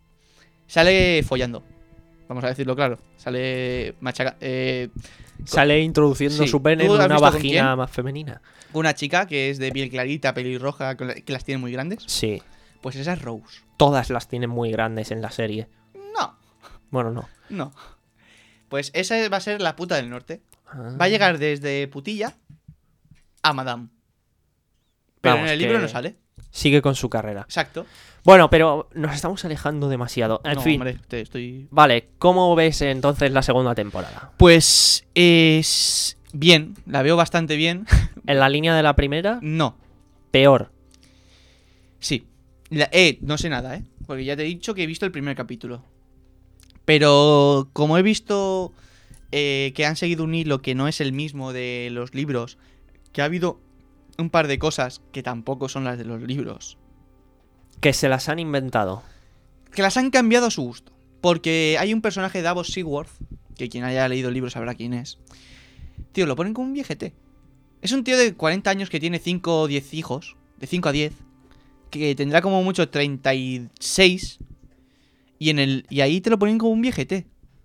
sale follando. Vamos a decirlo claro. Sale machaca eh, Sale introduciendo Sí. su pene en ¿Tú has una visto con vagina quién? más femenina. una chica que es de piel clarita, pelirroja, con la- que las tiene muy grandes. Sí. Pues esa es Rose. Todas las tienen muy grandes en la serie. No, Bueno, no. no. Pues esa va a ser la puta del norte. Ah. Va a llegar desde putilla a Madame. Pero Vamos, en el libro que no sale. Sigue con su carrera. Exacto. Bueno, pero nos estamos alejando demasiado. En No, fin. hombre, te estoy... Vale, ¿cómo ves entonces la segunda temporada? Pues es bien, la veo bastante bien. ¿En la línea de la primera? No, Peor. sí. La- eh, no sé nada, ¿eh? Porque ya te he dicho que he visto el primer capítulo. Pero como he visto eh, que han seguido un hilo que no es el mismo de los libros, que ha habido un par de cosas que tampoco son las de los libros, Que se las han inventado. que las han cambiado a su gusto. Porque hay un personaje, Davos Seaworth, que quien haya leído el libro sabrá quién es. Tío, lo ponen como un viejete. Es un tío de cuarenta años que tiene cinco o diez hijos, de cinco a diez, que tendrá como mucho treinta y seis, y, en el, y ahí te lo ponen como un viejete.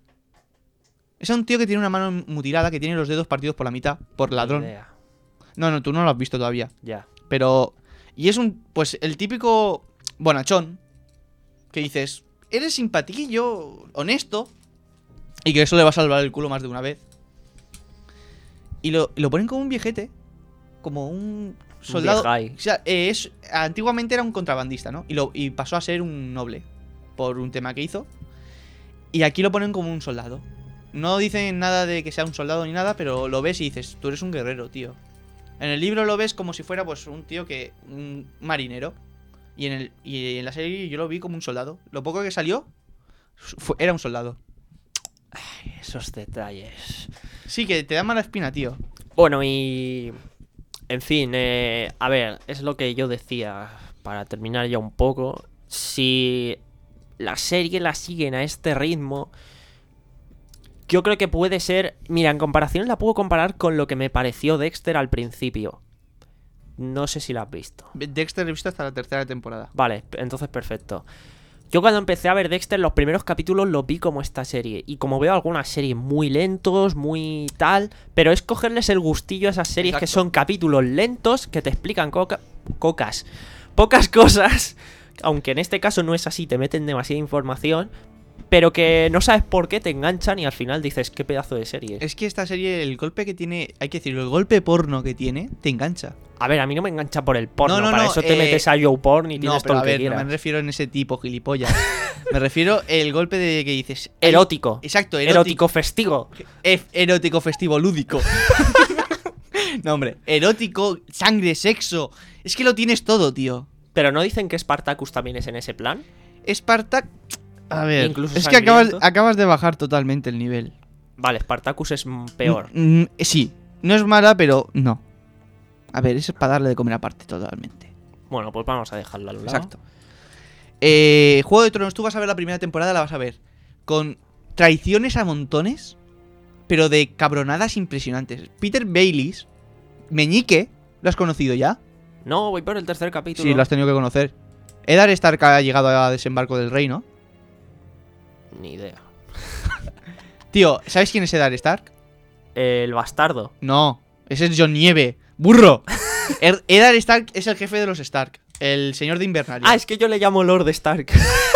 Es un tío que tiene una mano mutilada, que tiene los dedos partidos por la mitad, por ladrón. Ni idea. No, no, tú no lo has visto todavía. Ya. Pero... Y es un... Pues el típico bonachón, que dices, eres simpatillo, honesto, y que eso le va a salvar el culo más de una vez. Y lo, y lo ponen como un viejete, como un soldado. viejai. O sea, eh, es, antiguamente era un contrabandista, ¿no? Y, lo, y pasó a ser un noble por un tema que hizo. Y aquí lo ponen como un soldado. No dicen nada de que sea un soldado ni nada, pero lo ves y dices, tú eres un guerrero, tío. En el libro lo ves como si fuera pues un tío que... un marinero. Y en, el, y en la serie yo lo vi como un soldado. Lo poco que salió fue- era un soldado. Esos detalles. Sí, que te da mala espina, tío. Bueno, y... En fin, eh, a ver, es lo que yo decía, para terminar ya un poco. Si la serie la siguen a este ritmo, yo creo que puede ser... Mira, en comparación la puedo comparar con lo que me pareció Dexter al principio. No sé si la has visto. Dexter he visto hasta la tercera temporada. Vale, entonces perfecto. Yo cuando empecé a ver Dexter, los primeros capítulos los vi como esta serie. Y como veo algunas series muy lentos, muy tal... Pero es cogerles el gustillo a esas series que Exacto. son capítulos lentos que te explican coca- cocas. Pocas cosas. Aunque en este caso no es así, te meten demasiada información. Pero que no sabes por qué te enganchan y al final dices, qué pedazo de serie. Es que esta serie, el golpe que tiene... Hay que decirlo, el golpe porno que tiene, te engancha. A ver, a mí no me engancha por el porno. No, no, Para no, eso te eh, metes a Joe Porn y No, tienes pero todo a lo que ver, no quieras. me refiero en ese tipo, gilipollas. Me refiero el golpe de que dices... ay, Erótico. Exacto, erótico. Erótico festivo. Ef- erótico festivo lúdico. No, hombre, erótico, sangre, sexo. Es que lo tienes todo, tío. Pero no dicen que Spartacus también es en ese plan. Spartak... A ver, Incluso es que acabas, sangriento. acabas de bajar totalmente el nivel. Vale, Spartacus es mm, peor. Mm, mm, sí, no es mala, pero no. A ver, eso es para darle de comer aparte totalmente. Bueno, pues vamos a dejarlo al lado. Exacto. Eh, Juego de Tronos, tú vas a ver la primera temporada, la vas a ver con traiciones a montones, pero de cabronadas impresionantes. Peter Baylis, Meñique, ¿lo has conocido ya? No, voy por el tercer capítulo. Sí, lo has tenido que conocer. Eddard Stark ha llegado a Desembarco del Rey, ¿no? Ni idea. Tío, ¿sabes quién es Eddard Stark? El bastardo. No, ese es Jon Nieve. ¡Burro! Er- Eddard Stark es el jefe de los Stark, el señor de Invernalia. Ah, es que yo le llamo Lord Stark.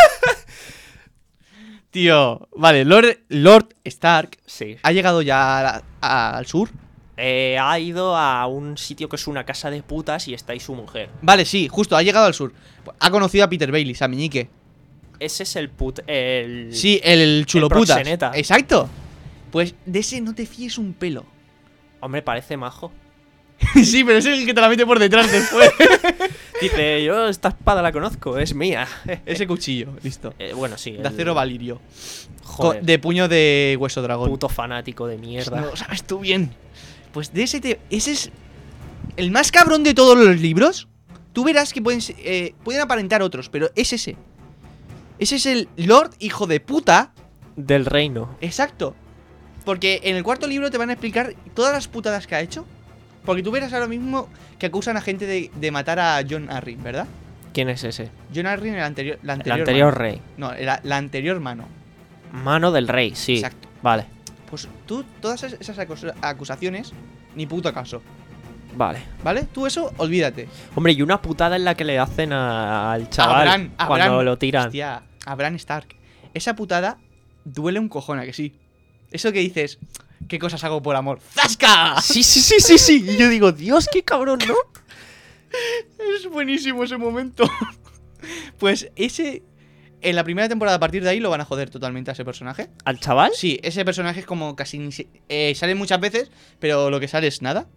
Tío, vale, Lord, Lord Stark Sí. ha llegado ya a la- a- al sur. Eh, ha ido a un sitio que es una casa de putas y está ahí su mujer. Vale, sí, justo, ha llegado al sur. Ha conocido a Peter Baylis, a Meñique. Ese es el put... El... Sí, el chuloputas. proxeneta. Exacto. Pues de ese no te fíes un pelo. Hombre, parece majo. Sí, pero ese es el que te la mete por detrás después. Dice, yo esta espada la conozco, es mía. Ese cuchillo, listo. Eh, bueno, sí. De el- acero valirio. Joder, Co- De puño de hueso dragón. puto fanático de mierda. No lo sabes tú bien. Pues de ese te... Ese es el más cabrón de todos los libros. Tú verás que pueden, ser- eh, pueden aparentar otros, pero es ese. Ese es el Lord hijo de puta. Del reino. Exacto. Porque en el cuarto libro te van a explicar todas las putadas que ha hecho. Porque tú verás ahora mismo que acusan a gente de, de matar a John Arryn, ¿verdad? ¿Quién es ese? John Arryn, el anterior, la El anterior, anterior mano. rey. No, la, la anterior mano. Mano del rey, sí. Exacto. Vale, Pues tú, todas esas esas acus- acusaciones, ni puto caso. vale. ¿Vale? Tú eso, olvídate. Hombre, y una putada en la que le hacen a- al chaval a Bran, a cuando Bran. lo tiran. Hostia, a Bran Stark. Esa putada duele un cojón, ¿a que sí? Eso que dices, ¿qué cosas hago por amor? ¡Zasca! Sí, sí, sí, sí, sí. Y yo digo, Dios, qué cabrón, ¿no? Es buenísimo ese momento. Pues ese... En la primera temporada, a partir de ahí, lo van a joder totalmente a ese personaje. ¿Al chaval? Sí, ese personaje es como casi ni se- eh, sale muchas veces, pero lo que sale es nada.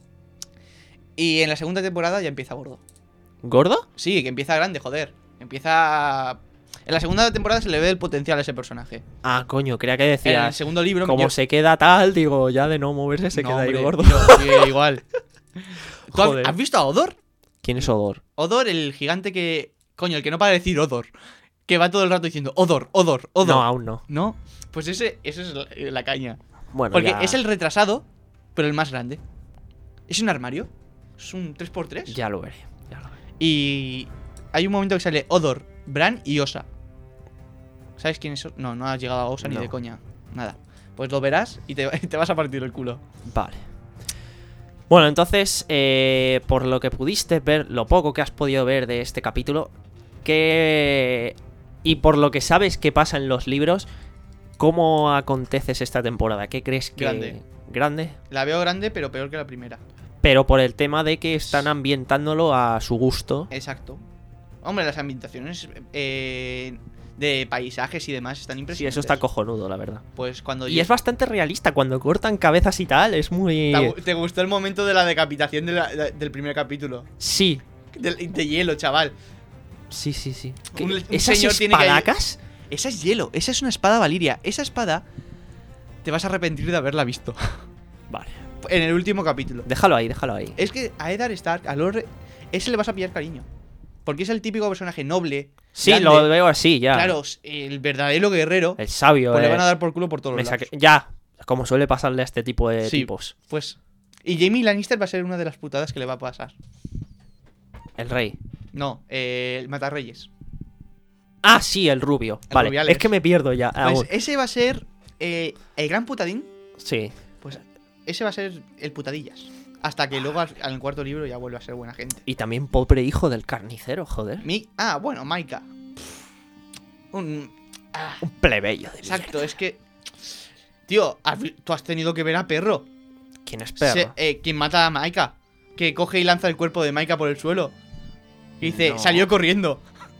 Y en la segunda temporada ya empieza gordo. ¿Gordo? Sí, que empieza grande, joder. Empieza... En la segunda temporada se le ve el potencial a ese personaje. Ah, coño, creía que En el decías. segundo libro... Como yo- se queda tal, digo, ya de no moverse se No, queda ahí hombre, gordo. tío, sí, igual. ¿Tú has, Joder. has visto a Odor? ¿Quién es Odor? Odor, el gigante que... Coño, el que no para de decir Odor. Que va todo el rato diciendo Odor, Odor, Odor. No, aún no. ¿No? Pues ese, ese es la, la caña. Bueno, Porque ya, es el retrasado, pero el más grande. Es un armario. Es un tres por tres. ya lo veré. Ya lo veré. Y hay un momento que sale Odor, Bran y Osa. ¿Sabes quién es Osa? No, no has llegado a Osa No. ni de coña. Nada. Pues lo verás y te, te vas a partir el culo. Vale. Bueno, entonces, eh, por lo que pudiste ver, lo poco que has podido ver de este capítulo, que... Y por lo que sabes que pasa en los libros, ¿cómo aconteces esta temporada? ¿Qué crees que... Grande. Grande. La veo grande, pero peor que la primera. Pero por el tema de que están ambientándolo a su gusto. Exacto. Hombre, las ambientaciones eh, de paisajes y demás están Sí, impresionantes. eso está cojonudo, la verdad. Pues cuando... Y es bastante realista, cuando cortan cabezas y tal, es muy... ¿Te, gu- te gustó el momento de la decapitación de la- de- del primer capítulo? Sí, De, de hielo, chaval. sí, sí, sí. ¿Qué- Un- un ¿Esas señor tiene que- espadacas? Esa es hielo, esa es una espada valiria. Esa espada te vas a arrepentir de haberla visto. Vale. En el último capítulo. Déjalo ahí, déjalo ahí. Es que a Eddard Stark, a Lord, ese le vas a pillar cariño. Porque es el típico personaje noble. Sí, grande. lo veo así, ya. Claro, el verdadero guerrero. El sabio, Pues le eh. van a dar por culo por todos Me los lados. saqué- Ya, como suele pasarle a este tipo de Sí. tipos. Pues. Y Jaime Lannister va a ser una de las putadas que le va a pasar. El rey. No, eh, el Matarreyes. Ah, sí, el rubio. El Vale, Rubiales. es que me pierdo ya. Pues aún. ese va a ser eh, el gran putadín. Sí. Pues ese va a ser el putadillas. Hasta que luego al, al cuarto libro ya vuelve a ser buena gente. Y también pobre hijo del carnicero, joder. Mi, ah, bueno, Maika. Un. ah, Un plebeyo de exacto, es que. Tío, has vi- tú has tenido que ver a Perro. mierda. ¿Quién es perro? Se- eh, quien mata a Maika. Que coge y lanza el cuerpo de Maika por el suelo. Y dice, No. salió corriendo.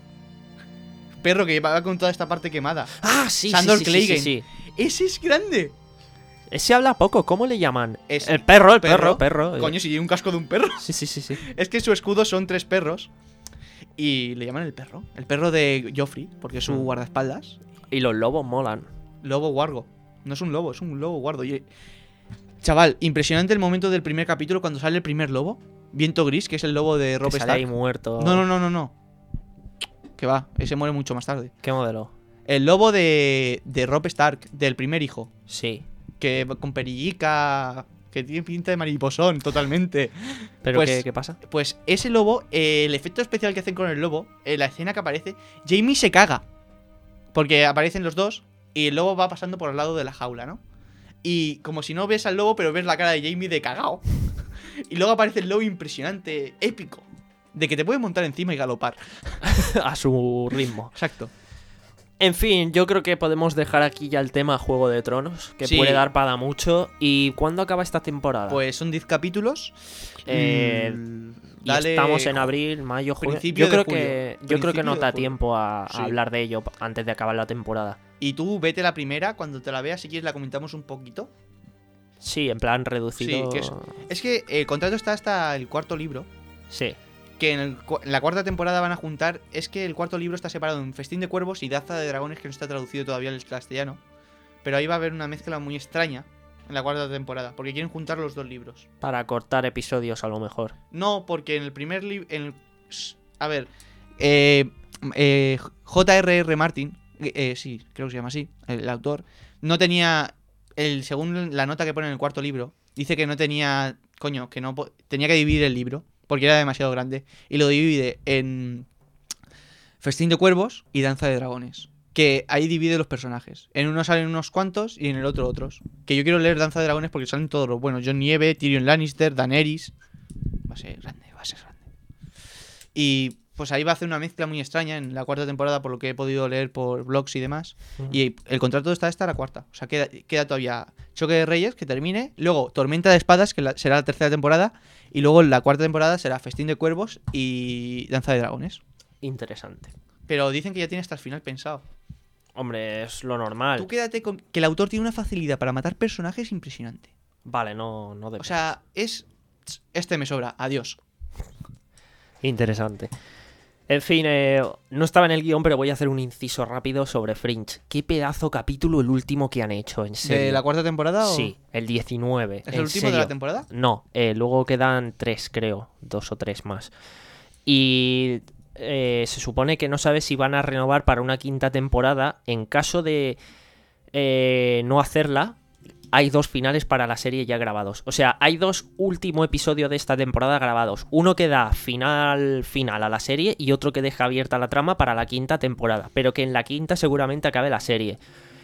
Perro que va con toda esta parte quemada. Ah, sí, Sandor sí, sí, sí, sí, Clegane. sí. Ese es grande. Ese habla poco, ¿cómo le llaman? Es el perro, el perro. perro, perro. Coño, si lleva un casco de un perro. Sí, sí, sí, sí. Es que su escudo son tres perros. Y le llaman el perro. El perro de Joffrey, porque es su Mm. guardaespaldas. Y los lobos molan. Lobo guargo. No es un lobo, es un lobo guardo. Y- Chaval, impresionante el momento del primer capítulo cuando sale el primer lobo. Viento Gris, que es el lobo de Robb Que sale Stark. ahí muerto. No, no, no, no, no. Que va, ese muere mucho más tarde. ¿Qué modelo? El lobo de, de Robb Stark, del primer hijo. Sí. Que va con perillica. Que tiene pinta de mariposón, totalmente. ¿Pero Pues- qué, qué pasa? Pues ese lobo, eh, el efecto especial que hacen con el lobo, en la escena que aparece, Jaime se caga. Porque aparecen los dos y el lobo va pasando por el lado de la jaula, ¿no? Y como si no ves al lobo, pero ves la cara de Jaime de cagao. Y luego aparece el lobo impresionante, épico. De que te puedes montar encima y galopar. A su ritmo. Exacto. En fin, yo creo que podemos dejar aquí ya el tema Juego de Tronos, que Sí. puede dar para mucho. ¿Y cuándo acaba esta temporada? Pues son diez capítulos. Eh, Mm, y dale- estamos en abril, mayo, junio. Principio Yo de creo julio. que yo creo que Principio nos de da julio. tiempo a, a Sí. hablar de ello antes de acabar la temporada. Y tú vete la primera, cuando te la veas, si quieres la comentamos un poquito. Sí, en plan reducido. Sí, que es- Es que el contrato está hasta el cuarto libro. Sí. que en, el cu- en la cuarta temporada van a juntar... Es que el cuarto libro está separado en Festín de Cuervos y Danza de Dragones, que no está traducido todavía al castellano. Pero ahí va a haber una mezcla muy extraña en la cuarta temporada, porque quieren juntar los dos libros. Para cortar episodios a lo mejor. No, porque en el primer libro... A ver, eh, eh, J R R. Martin, eh, sí, creo que se llama así, el, el autor, no tenía... El, según la nota que pone en el cuarto libro, dice que no tenía... Coño, que no po- tenía que dividir el libro, porque era demasiado grande, y lo divide en Festín de Cuervos y Danza de Dragones. Que ahí divide los personajes. En uno salen unos cuantos y en el otro otros. Que yo quiero leer Danza de Dragones porque salen todos los buenos. Jon Nieve, Tyrion Lannister, Daenerys. Va a ser grande, va a ser grande. Y pues ahí va a hacer una mezcla muy extraña en la cuarta temporada, por lo que he podido leer por blogs y demás. Uh-huh. Y el contrato está esta la cuarta. O sea, queda, queda todavía Choque de Reyes, que termine. Luego Tormenta de Espadas, que la, será la tercera temporada. Y luego la cuarta temporada será Festín de Cuervos y Danza de Dragones. Interesante. Pero dicen que ya tiene hasta el final pensado. Hombre, es lo normal. Tú quédate con que el autor tiene una facilidad para matar personajes impresionante. Vale, no, no debe. O sea, es... Este me sobra, adiós. Interesante. En fin, eh, no estaba en el guión, pero voy a hacer un inciso rápido sobre Fringe. ¿Qué pedazo capítulo el último que han hecho, en serio? ¿De la cuarta temporada o...? Sí, el diecinueve. ¿Es el último serio. de la temporada? No, eh, luego quedan tres, creo. Dos o tres más. Y... Eh, se supone que no sabe si van a renovar para una quinta temporada. En caso de eh, no hacerla, hay dos finales para la serie ya grabados. O sea, hay dos últimos episodios de esta temporada grabados. Uno que da final final a la serie y otro que deja abierta la trama para la quinta temporada. Pero que en la quinta seguramente acabe la serie.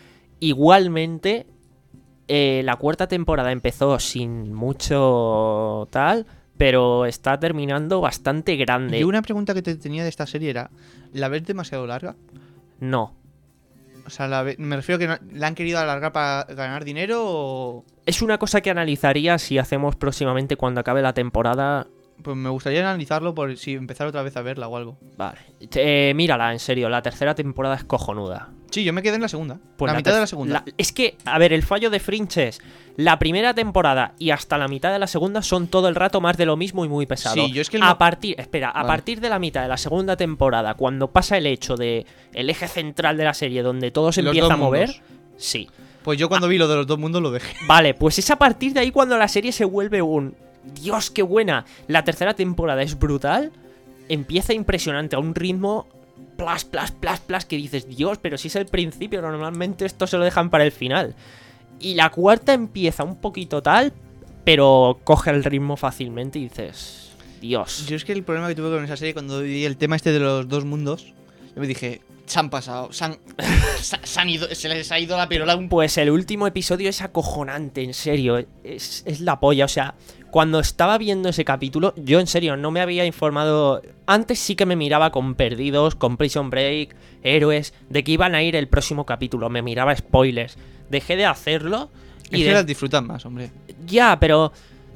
Igualmente, eh, la cuarta temporada empezó sin mucho tal... Pero está terminando bastante grande. Y una pregunta que te tenía de esta serie era, ¿la ves demasiado larga? No. O sea, la ve- me refiero a que no- la han querido alargar para ganar dinero o... Es una cosa que analizaría si hacemos próximamente cuando acabe la temporada. Pues me gustaría analizarlo por si empezar otra vez a verla o algo. Vale. Eh, mírala, en serio. La tercera temporada es cojonuda. Sí, yo me quedé en la segunda. Pues la, la mitad ter- de la segunda. la- es que, a ver, el fallo de Fringe es... La primera temporada y hasta la mitad de la segunda son todo el rato más de lo mismo y muy pesado. Sí, yo es que el a mo- partir, espera, a Vale. partir de la mitad de la segunda temporada, cuando pasa el hecho de el eje central de la serie donde todo se Los empieza dos a mover, mundos. sí. Pues yo cuando vi lo de los dos mundos lo dejé. Vale, pues es a partir de ahí cuando la serie se vuelve un... Dios, qué buena. La tercera temporada es brutal. Empieza impresionante a un ritmo... Plas, plas, plas, plas, que dices, Dios, pero si es el principio, normalmente esto se lo dejan para el final. Y la cuarta empieza un poquito tal, pero coge el ritmo fácilmente y dices, Dios. Yo es que el problema que tuve con esa serie cuando vi el tema este de los dos mundos, yo me dije, se han pasado, se han, se, se han ido, se les ha ido la perola un... Pues el último episodio es acojonante, en serio. Es, es la polla, o sea, cuando estaba viendo ese capítulo, yo en serio no me había informado. Antes sí que me miraba con Perdidos, con Prison Break, Héroes, de que iban a ir el próximo capítulo. Me miraba spoilers. Dejé de hacerlo Es y que de- las disfrutan más, hombre. ya, pero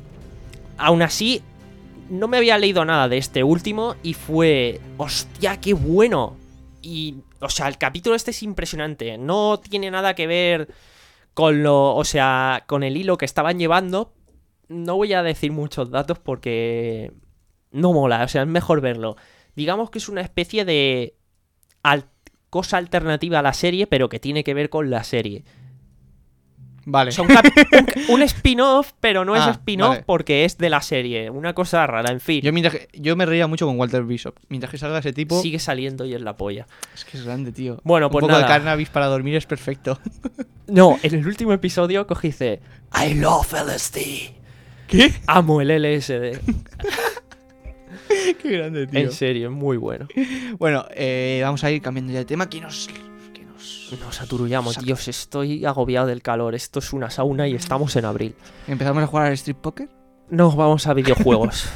aún así no me había leído nada de este último y fue, hostia, qué bueno. Y, o sea, el capítulo este es impresionante. No tiene nada que ver con lo, o sea, con el hilo que estaban llevando. No voy a decir muchos datos porque no mola, o sea, es mejor verlo. Digamos que es una especie de al- cosa alternativa a la serie, pero que tiene que ver con la serie. Vale. Son cap- un, un spin-off, pero no Ah, es spin-off vale. porque es de la serie. Una cosa rara, en fin. Yo, mientras que- yo me reía mucho con Walter Bishop. Mientras que salga ese tipo, Sigue saliendo y es la polla. es que es grande, tío. Bueno, Un pues poco nada. de cannabis para dormir es perfecto. No, en el último episodio cogí y dice I love L S D. ¿Qué? Amo el L S D. Qué grande, tío. En serio, es muy bueno. Bueno, eh, vamos a ir cambiando ya de tema. Que nos... Que nos... Nos aturullamos, Saca. Dios, estoy agobiado del calor. Esto es una sauna y estamos en abril. ¿Empezamos a jugar al Street Poker? Nos vamos a videojuegos.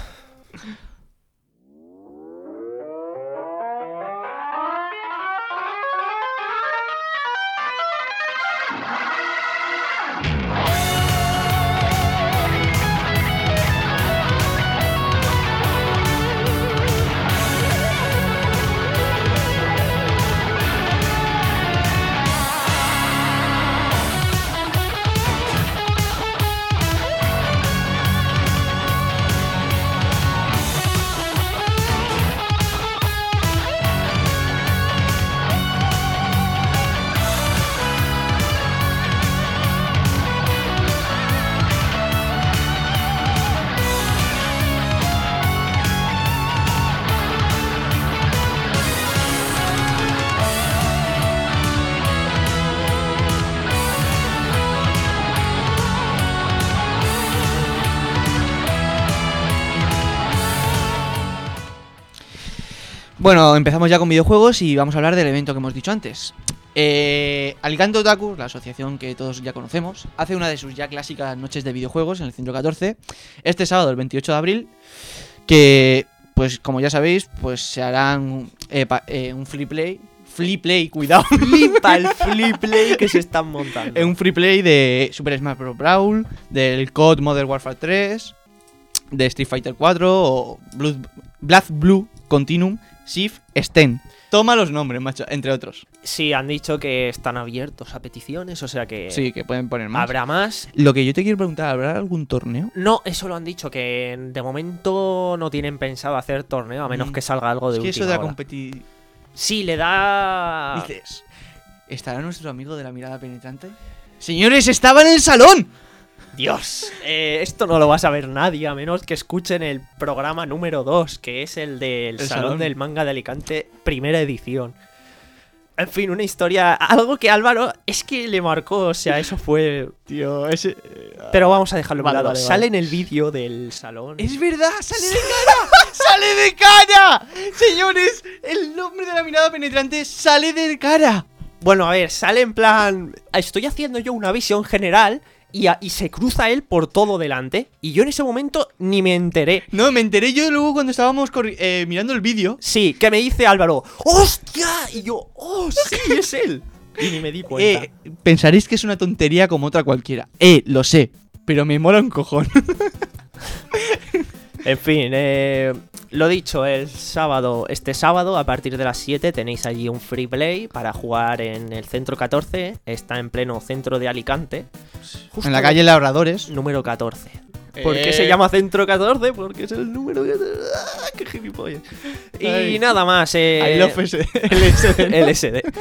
Bueno, empezamos ya con videojuegos y vamos a hablar del evento que hemos dicho antes. Eh, Alicante Otaku, la asociación que todos ya conocemos, hace una de sus ya clásicas noches de videojuegos en el Centro catorce, este sábado, el veintiocho de abril, que, pues como ya sabéis, pues se harán eh, pa- eh, un free play, free play, cuidado, Flipa el free play que se están montando. eh, un free play de Super Smash Bros. Brawl, del C O D Modern Warfare tres, de Street Fighter cuatro o Blood, Blood Blue Continuum Shift Sten. Toma los nombres, macho, entre otros. Sí, han dicho que están abiertos a peticiones, o sea que Sí, que pueden poner más. habrá más. Lo que yo te quiero preguntar, ¿habrá algún torneo? No, eso lo han dicho, que de momento no tienen pensado hacer torneo, a menos Mm. que salga algo de Es que última eso de la hora. competición... Sí, le da... Dices, ¿estará nuestro amigo de la mirada penetrante? ¡Señores, estaba en el salón! Dios, eh, esto no lo va a saber nadie, a menos que escuchen el programa número dos, que es el del El Salón Salón. del Manga de Alicante, primera edición. En fin, una historia, algo que Álvaro es que le marcó, o sea, eso fue... Tío, ese... Pero vamos a dejarlo a un Vale, lado. vale, Sale vale. en el vídeo del salón. ¡Es verdad! ¡Sale de cara! ¡Sale de cara! Señores, el nombre de la mirada penetrante sale de cara. Bueno, a ver, sale en plan... Estoy haciendo yo una visión general y, a- y se cruza él por todo delante. Y yo en ese momento ni me enteré. No, me enteré yo luego cuando estábamos corri- eh, mirando el vídeo. Sí, que me dice Álvaro, ¡hostia! Y yo, ¡oh, sí, es él! Y ni me di cuenta. Eh, pensaréis que es una tontería como otra cualquiera. Eh, lo sé, pero me mola un cojón. En fin, eh, lo dicho, el sábado, este sábado, a partir de las siete, tenéis allí un free play para jugar en el Centro catorce. Está en pleno centro de Alicante. Justo En la calle Labradores. número catorce. ¿Por qué Eh. se llama Centro catorce? Porque es el número catorce. ¡Ah, qué gilipollas! Y Ay. nada más. Eh, I love ese- el ese de- L S D.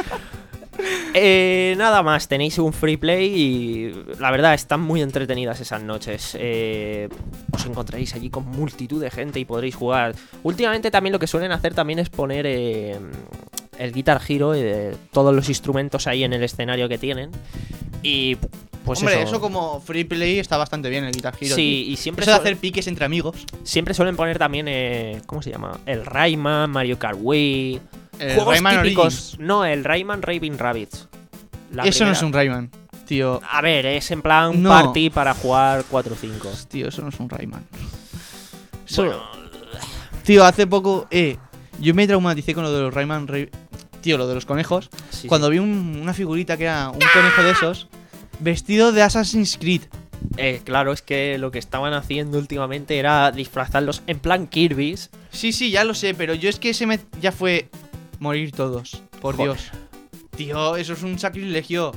Eh, nada más, tenéis un free play y la verdad están muy entretenidas esas noches. Eh, os encontraréis allí con multitud de gente y podréis jugar. Últimamente también lo que suelen hacer también es poner eh, el Guitar Hero y de todos los instrumentos ahí en el escenario que tienen. Y pues Hombre, eso, eso como free play está bastante bien el Guitar Hero. Sí, tío. y siempre Eso de suel- hacer piques entre amigos. siempre suelen poner también, eh, ¿cómo se llama? El Rayman, Mario Kart Wii. El Juegos Rayman típicos. Origins. No, el Rayman Raving Rabbids. La Eso no primera. es un Rayman, tío. A ver, es en plan No. party para jugar cuatro o cinco. Tío, eso no es un Rayman. Eso- Bueno, Tío, hace poco, eh, yo me traumaticé con lo de los Rayman, Ray- tío, lo de los conejos. sí, cuando sí. vi un- una figurita que era un conejo de esos, vestido de Assassin's Creed. Eh, claro, es que lo que estaban haciendo últimamente era disfrazarlos en plan Kirby's. Sí, sí, ya lo sé, pero yo es que ese me ya fue morir todos, por Joder. Dios. Tío, eso es un sacrilegio.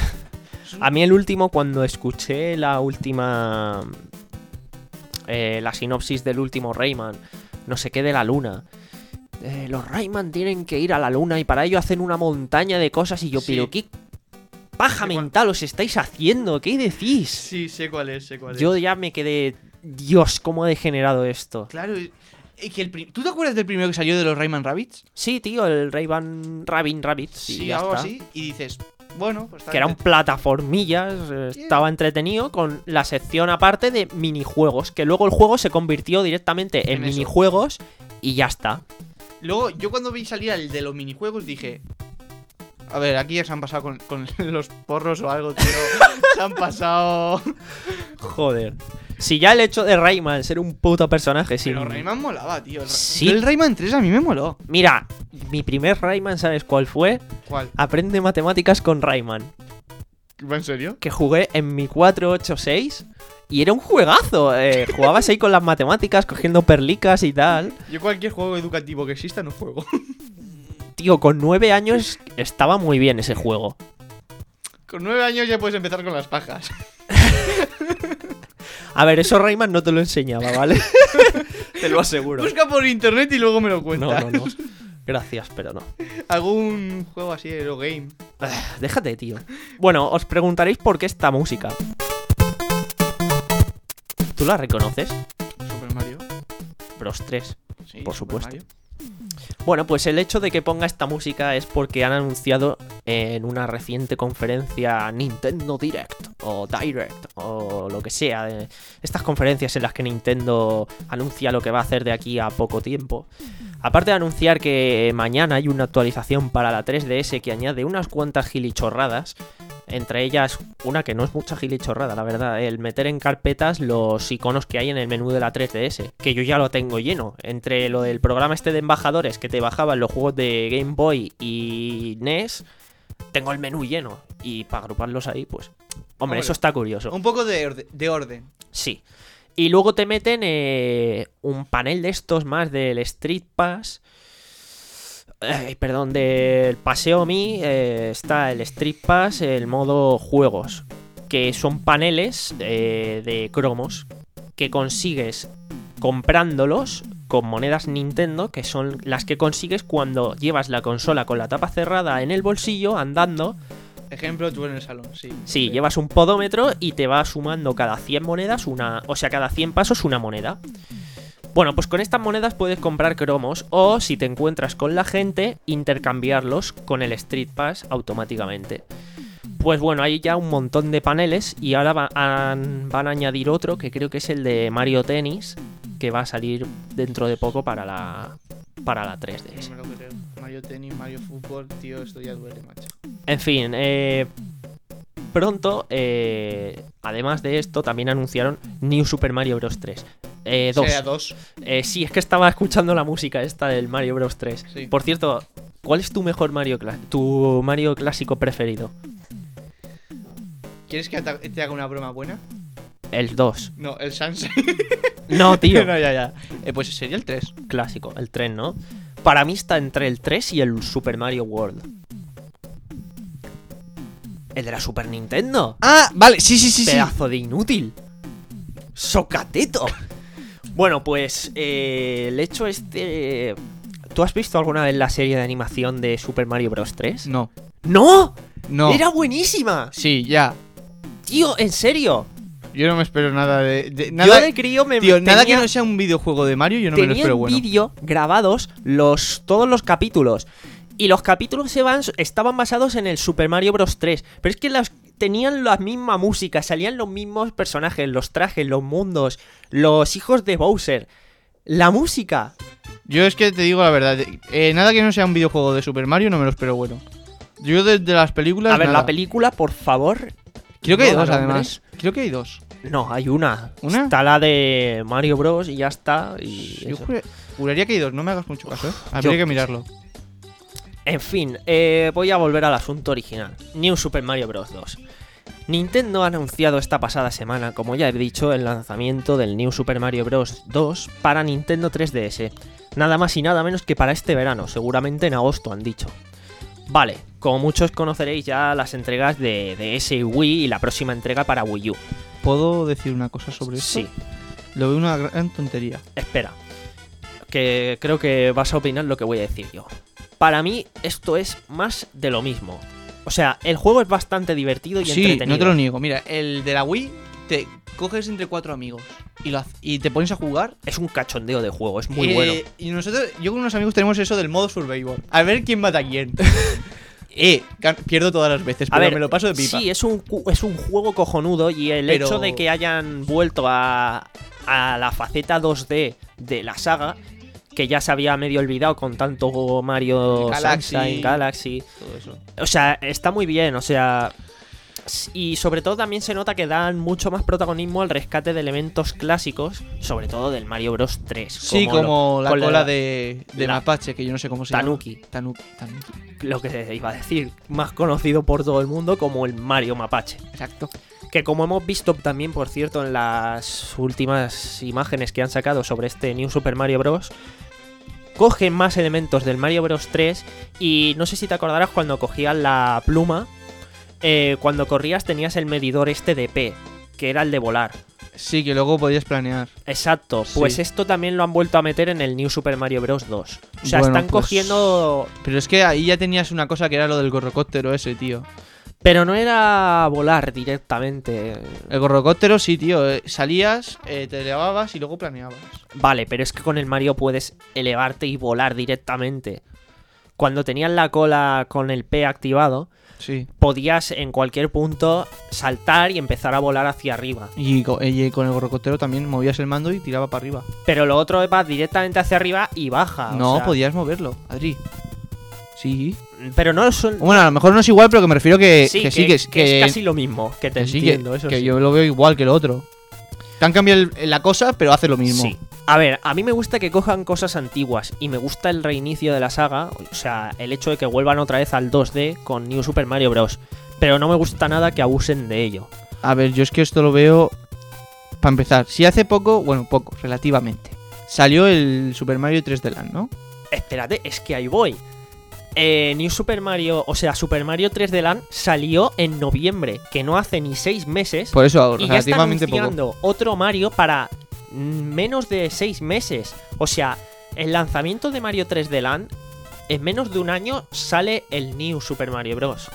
A mí el último, cuando escuché la última... eh, la sinopsis del último Rayman, no sé qué de la luna. Eh, los Rayman tienen que ir a la luna y para ello hacen una montaña de cosas y yo, Sí. pero qué paja Sí, mental os estáis haciendo, ¿qué decís? Sí, sé cuál es, sé cuál Yo ya me quedé... Dios, cómo ha degenerado esto. Claro, y que el pri- ¿tú te acuerdas del primero que salió de los Rayman Rabbids? Sí, tío, el Rayman Rabin Rabbit. Sí, ya algo está. así. Y dices, bueno, pues está Que era un bien. plataformillas, eh, estaba entretenido con la sección aparte de minijuegos, que luego el juego se convirtió directamente en, En eso. minijuegos y ya está. Luego, yo cuando vi salir el de los minijuegos dije... A ver, aquí ya se han pasado con, con los porros o algo, tío. Se han pasado... Joder. Si ya el hecho de Rayman ser un puto personaje sin... Pero Rayman molaba, tío. El, Ra- Sí. Yo el Rayman tres a mí me moló. Mira, mi primer Rayman, ¿sabes cuál fue? ¿Cuál? Aprende matemáticas con Rayman. ¿En serio? Que jugué en mi cuatro ocho seis y era un juegazo. Eh, jugabas ahí con las matemáticas, cogiendo perlicas y tal. Yo cualquier juego educativo que exista no juego. Tío, con nueve años estaba muy bien ese juego. Con nueve años ya puedes empezar con las pajas. A ver, eso Rayman no te lo enseñaba, ¿vale? Te lo aseguro. Busca por internet y luego me lo No, cuentas. no, no. Gracias, pero no. Algún juego así, Eurogame. Ah, déjate, tío. Bueno, os preguntaréis por qué esta música. ¿Tú la reconoces? Super Mario. Bros tres. Sí, Por Super supuesto. Mario. Bueno, pues el hecho de que ponga esta música es porque han anunciado en una reciente conferencia Nintendo Direct o Direct o lo que sea, de estas conferencias en las que Nintendo anuncia lo que va a hacer de aquí a poco tiempo. Aparte de anunciar que mañana hay una actualización para la tres D S que añade unas cuantas gilichorradas, entre ellas una que no es mucha gilichorrada, la verdad, el meter en carpetas los iconos que hay en el menú de la tres D S, que yo ya lo tengo lleno. Entre lo del programa este de embajadores que te bajaban los juegos de Game Boy y N E S, tengo el menú lleno. Y para agruparlos ahí, pues... Hombre, Hombre, eso está curioso. Un poco de, orde- de orden. Sí. Y luego te meten eh, un panel de estos más del Street Pass. Eh, perdón, del Paseo Mi. Eh, está el Street Pass, el modo juegos. Que son paneles eh, de cromos que consigues comprándolos con monedas Nintendo, que son las que consigues cuando llevas la consola con la tapa cerrada en el bolsillo, andando. Ejemplo, tú en el salón, sí. Sí, llevas un podómetro y te va sumando cada cien monedas una... O sea, cada cien pasos una moneda. Bueno, pues con estas monedas puedes comprar cromos o, si te encuentras con la gente, intercambiarlos con el Street Pass automáticamente. Pues bueno, hay ya un montón de paneles y ahora va- han- van a añadir otro que creo que es el de Mario Tennis, que va a salir dentro de poco para la, para la tres D S. No me lo creo. Mario Tennis, Mario Fútbol, tío, esto ya duele, macho. En fin, eh, pronto, eh, además de esto, también anunciaron New Super Mario Bros. tres. Eh, dos. Sea dos. Eh, sí, es que estaba escuchando la música esta del Mario Bros. tres. Sí. Por cierto, ¿cuál es tu mejor Mario, cla- tu Mario clásico preferido? ¿Quieres que te te haga una broma buena? El dos. No, el Sunshine. No, tío. No, ya, ya. Eh, pues sería el tres. Clásico, el tres, ¿no? Para mí está entre el tres y el Super Mario World. El de la Super Nintendo. Ah, vale, sí, sí, sí, sí. Pedazo de inútil. Socateto. Bueno, pues eh, el hecho este... ¿Tú has visto alguna vez la serie de animación de Super Mario Bros. tres? No, ¡No! no. ¡Era buenísima! Sí, ya. Tío, en serio. Yo no me espero nada de. de- Yo nada, de crío me tío, nada que tenía- no sea un videojuego de Mario, yo no me lo tenía espero en bueno. vídeo grabados los, todos los capítulos. Y los capítulos se van, estaban basados en el Super Mario Bros. tres. Pero es que las, tenían la misma música, salían los mismos personajes, los trajes, los mundos, los hijos de Bowser. La música. Yo es que te digo la verdad, eh, nada que no sea un videojuego de Super Mario no me lo espero bueno. Yo desde las películas. A ver, nada. la película, por favor. Creo que hay no dos, da además. Creo que hay dos. No, hay una. ¿Una? Está la de Mario Bros. Y ya está. Y Yo eso. jure- juraría que hay dos, no me hagas mucho caso, ¿eh? Yo Habría que qué mirarlo. En fin, eh, voy a volver al asunto original. New Super Mario Bros. dos. Nintendo ha anunciado esta pasada semana, como ya he dicho, el lanzamiento del New Super Mario Bros. dos para Nintendo tres D S. Nada más y nada menos que para este verano, seguramente en agosto han dicho. Vale, como muchos conoceréis ya las entregas de D S y Wii y la próxima entrega para Wii U. ¿Puedo decir una cosa sobre esto? Sí, Lo veo una gran tontería. espera, que creo que vas a opinar lo que voy a decir yo. Para mí esto es más de lo mismo. O sea, el juego es bastante divertido y Sí, entretenido. no te lo niego. Mira, el de la Wii te coges entre cuatro amigos y, lo, haz- y te pones a jugar. Es un cachondeo de juego, es muy Eh, bueno. Y nosotros, yo con unos amigos tenemos eso del modo survival. A ver quién mata a quién. eh, gan- pierdo todas las veces, A pero ver, me lo paso de pipa. sí, es un, cu- es un juego cojonudo y el Pero- hecho de que hayan vuelto a, a la faceta dos D de la saga, que ya se había medio olvidado con tanto Mario Galaxy. Sunshine, Galaxy. Todo eso. O sea, está muy bien, o sea... s- Y sobre todo también se nota que dan mucho más protagonismo al rescate de elementos clásicos, sobre todo del Mario Bros. tres. Sí, lo- como la con cola de, de la- Mapache, que yo no sé cómo se Tanuki. llama. Tanuki. Tanuki. Lo que iba a decir, más conocido por todo el mundo como el Mario Mapache. Exacto. Que como hemos visto también, por cierto, en las últimas imágenes que han sacado sobre este New Super Mario Bros., cogen más elementos del Mario Bros. tres y no sé si te acordarás cuando cogías la pluma, eh, cuando corrías tenías el medidor este de P, que era el de volar. Sí, que luego podías planear. Exacto, pues Sí. esto también lo han vuelto a meter en el New Super Mario Bros. dos. O sea, Bueno, están pues- cogiendo... Pero es que ahí ya tenías una cosa que era lo del gorrocóptero ese, tío. Pero no era volar directamente. El gorrocóptero sí, tío. eh, Salías, eh, te elevabas y luego planeabas. Vale, pero es que con el Mario puedes elevarte y volar directamente. cuando tenías la cola con el P activado, Sí. podías en cualquier punto saltar y empezar a volar hacia arriba. Y co- y con el gorrocotero también movías el mando y tiraba para arriba. Pero lo otro va directamente hacia arriba y baja. No, o sea, podías moverlo, Adri. Sí. Pero no son... Bueno, a lo mejor no es igual, pero que me refiero que sí, que, que, sí, que, que que- es casi lo mismo, que te que sí, que, entiendo, eso que sí. yo lo veo igual que lo otro. Te han cambiado el- la cosa, pero hace lo mismo. Sí. A ver, a mí me gusta que cojan cosas antiguas y me gusta el reinicio de la saga, o sea, el hecho de que vuelvan otra vez al dos D con New Super Mario Bros. Pero no me gusta nada que abusen de ello. A ver, yo es que esto lo veo. Para empezar, si hace poco, bueno, poco, relativamente, salió el Super Mario tres D Land, ¿no? Espérate, es que ahí voy. Eh, New Super Mario, o sea, Super Mario tres D Land salió en noviembre, que no hace ni seis meses. Por eso, Y ya está relativamente poco. anunciando otro Mario para mm, menos de seis meses. O sea, el lanzamiento de Mario tres D Land, en menos de un año sale el New Super Mario Bros.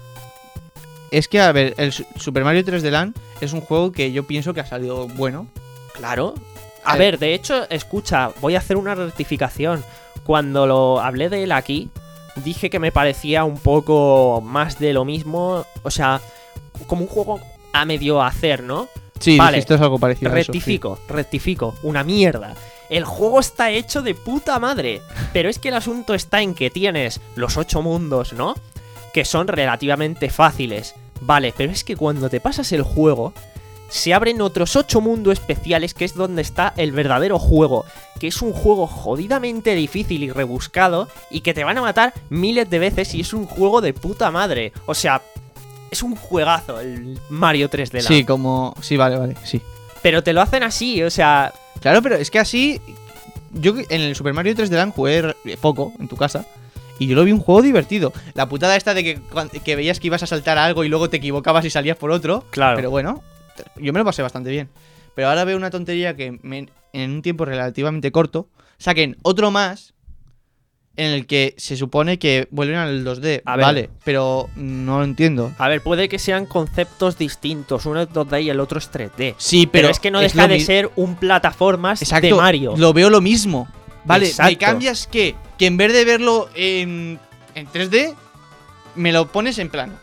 Es que, a ver, el Su- Super Mario tres D Land es un juego que yo pienso que ha salido bueno. Claro. A Eh. ver, de hecho, escucha, voy a hacer una rectificación. Cuando lo hablé de él aquí, dije que me parecía un poco más de lo mismo. O sea, como un juego a medio hacer, ¿no? Sí, Vale. esto es algo parecido a eso, sí. Rectifico, rectifico, una mierda. El juego está hecho de puta madre. Pero es que el asunto está en que tienes los ocho mundos, ¿no? Que son relativamente fáciles. Vale, pero es que cuando te pasas el juego, se abren otros ocho mundos especiales, que es donde está el verdadero juego. Que es un juego jodidamente difícil y rebuscado, y que te van a matar miles de veces, y es un juego de puta madre. O sea, es un juegazo el Mario tres D Land. Sí, como... Sí, vale, vale, sí. Pero te lo hacen así, o sea... Claro, pero es que así... Yo en el Super Mario tres D Land jugué re- poco en tu casa. Y yo lo vi un juego divertido. La putada esta de que, cuan- que veías que ibas a saltar a algo y luego te equivocabas y salías por otro. Claro. Pero bueno, yo me lo pasé bastante bien. Pero ahora veo una tontería que me- en un tiempo relativamente corto saquen otro más en el que se supone que vuelven al dos D. A ver. Vale, pero no lo entiendo. A ver, puede que sean conceptos distintos. Uno es dos D y el otro es tres D. Sí, Pero, pero, es que no es deja lo de mi- ser un plataformas Exacto, de Mario. Lo veo lo mismo. Vale, Exacto. ¿me cambias qué? Que en vez de verlo en, en tres D, me lo pones en plano.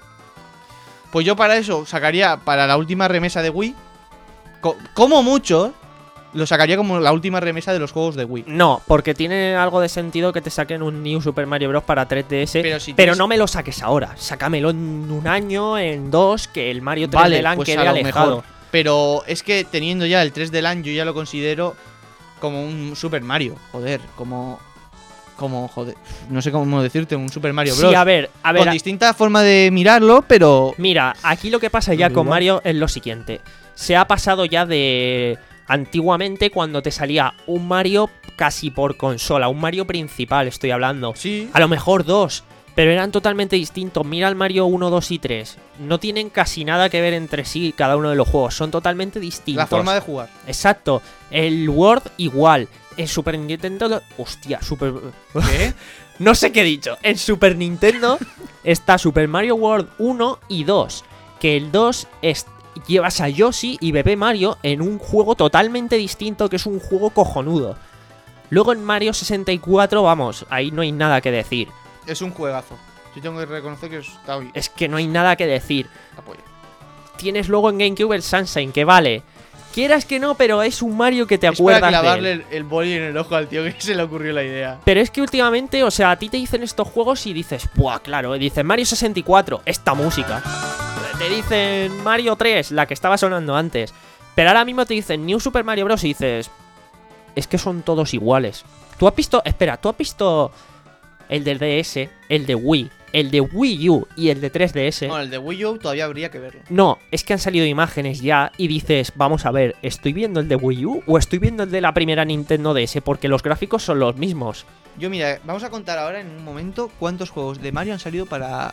Pues yo para eso sacaría para la última remesa de Wii. co- como mucho, lo sacaría como la última remesa de los juegos de Wii. No, porque tiene algo de sentido que te saquen un New Super Mario Bros. Para tres D S. Pero Pero, si tienes- no me lo saques ahora. Sácamelo en un año, en dos, que el Mario tres D Vale, Land pues quede a lo alejado. mejor. Pero es que teniendo ya el tres D Land, yo ya lo considero como un Super Mario. Joder, como. Como, joder. No sé cómo decirte, un Super Mario Bros. Sí, a ver, a ver. Con a- distinta forma de mirarlo, pero. Mira, aquí lo que pasa ya Pero con igual. Mario es lo siguiente. Se ha pasado ya de... Antiguamente, cuando te salía un Mario casi por consola, un Mario principal estoy hablando. Sí. A lo mejor dos, pero eran totalmente distintos. Mira el Mario uno, dos y tres. No tienen casi nada que ver entre sí cada uno de los juegos. Son totalmente distintos. La forma de jugar. Exacto. El World igual. El Super Nintendo... lo- Hostia, Super... ¿Qué? No sé qué he dicho. En Super Nintendo está Super Mario World uno y dos. Que el dos es... Llevas a Yoshi y Bebé Mario en un juego totalmente distinto, que es un juego cojonudo. Luego en Mario sesenta y cuatro, vamos, ahí no hay nada que decir. Es un juegazo. Yo tengo que reconocer que está bien. Es que no hay nada que decir. Apoyo. Tienes luego en GameCube el Sunshine, que vale. Quieras que no, pero es un Mario que te Es para acuerdas de clavarle él. el, el boli en el ojo al tío que se le ocurrió la idea. Pero es que últimamente, o sea, a ti te dicen estos juegos y dices, ¡buah, claro! Dices Mario sesenta y cuatro, esta música. Te dicen Mario tres, la que estaba sonando antes. Pero ahora mismo te dicen New Super Mario Bros. Y dices, es que son todos iguales. Tú has visto, espera, tú has visto el del D S, el de Wii, el de Wii U y el de tres D S. Bueno, el de Wii U todavía habría que verlo. No, es que han salido imágenes ya y dices, vamos a ver, ¿estoy viendo el de Wii U o estoy viendo el de la primera Nintendo D S? Porque los gráficos son los mismos. Yo, mira, vamos a contar ahora en un momento cuántos juegos de Mario han salido para.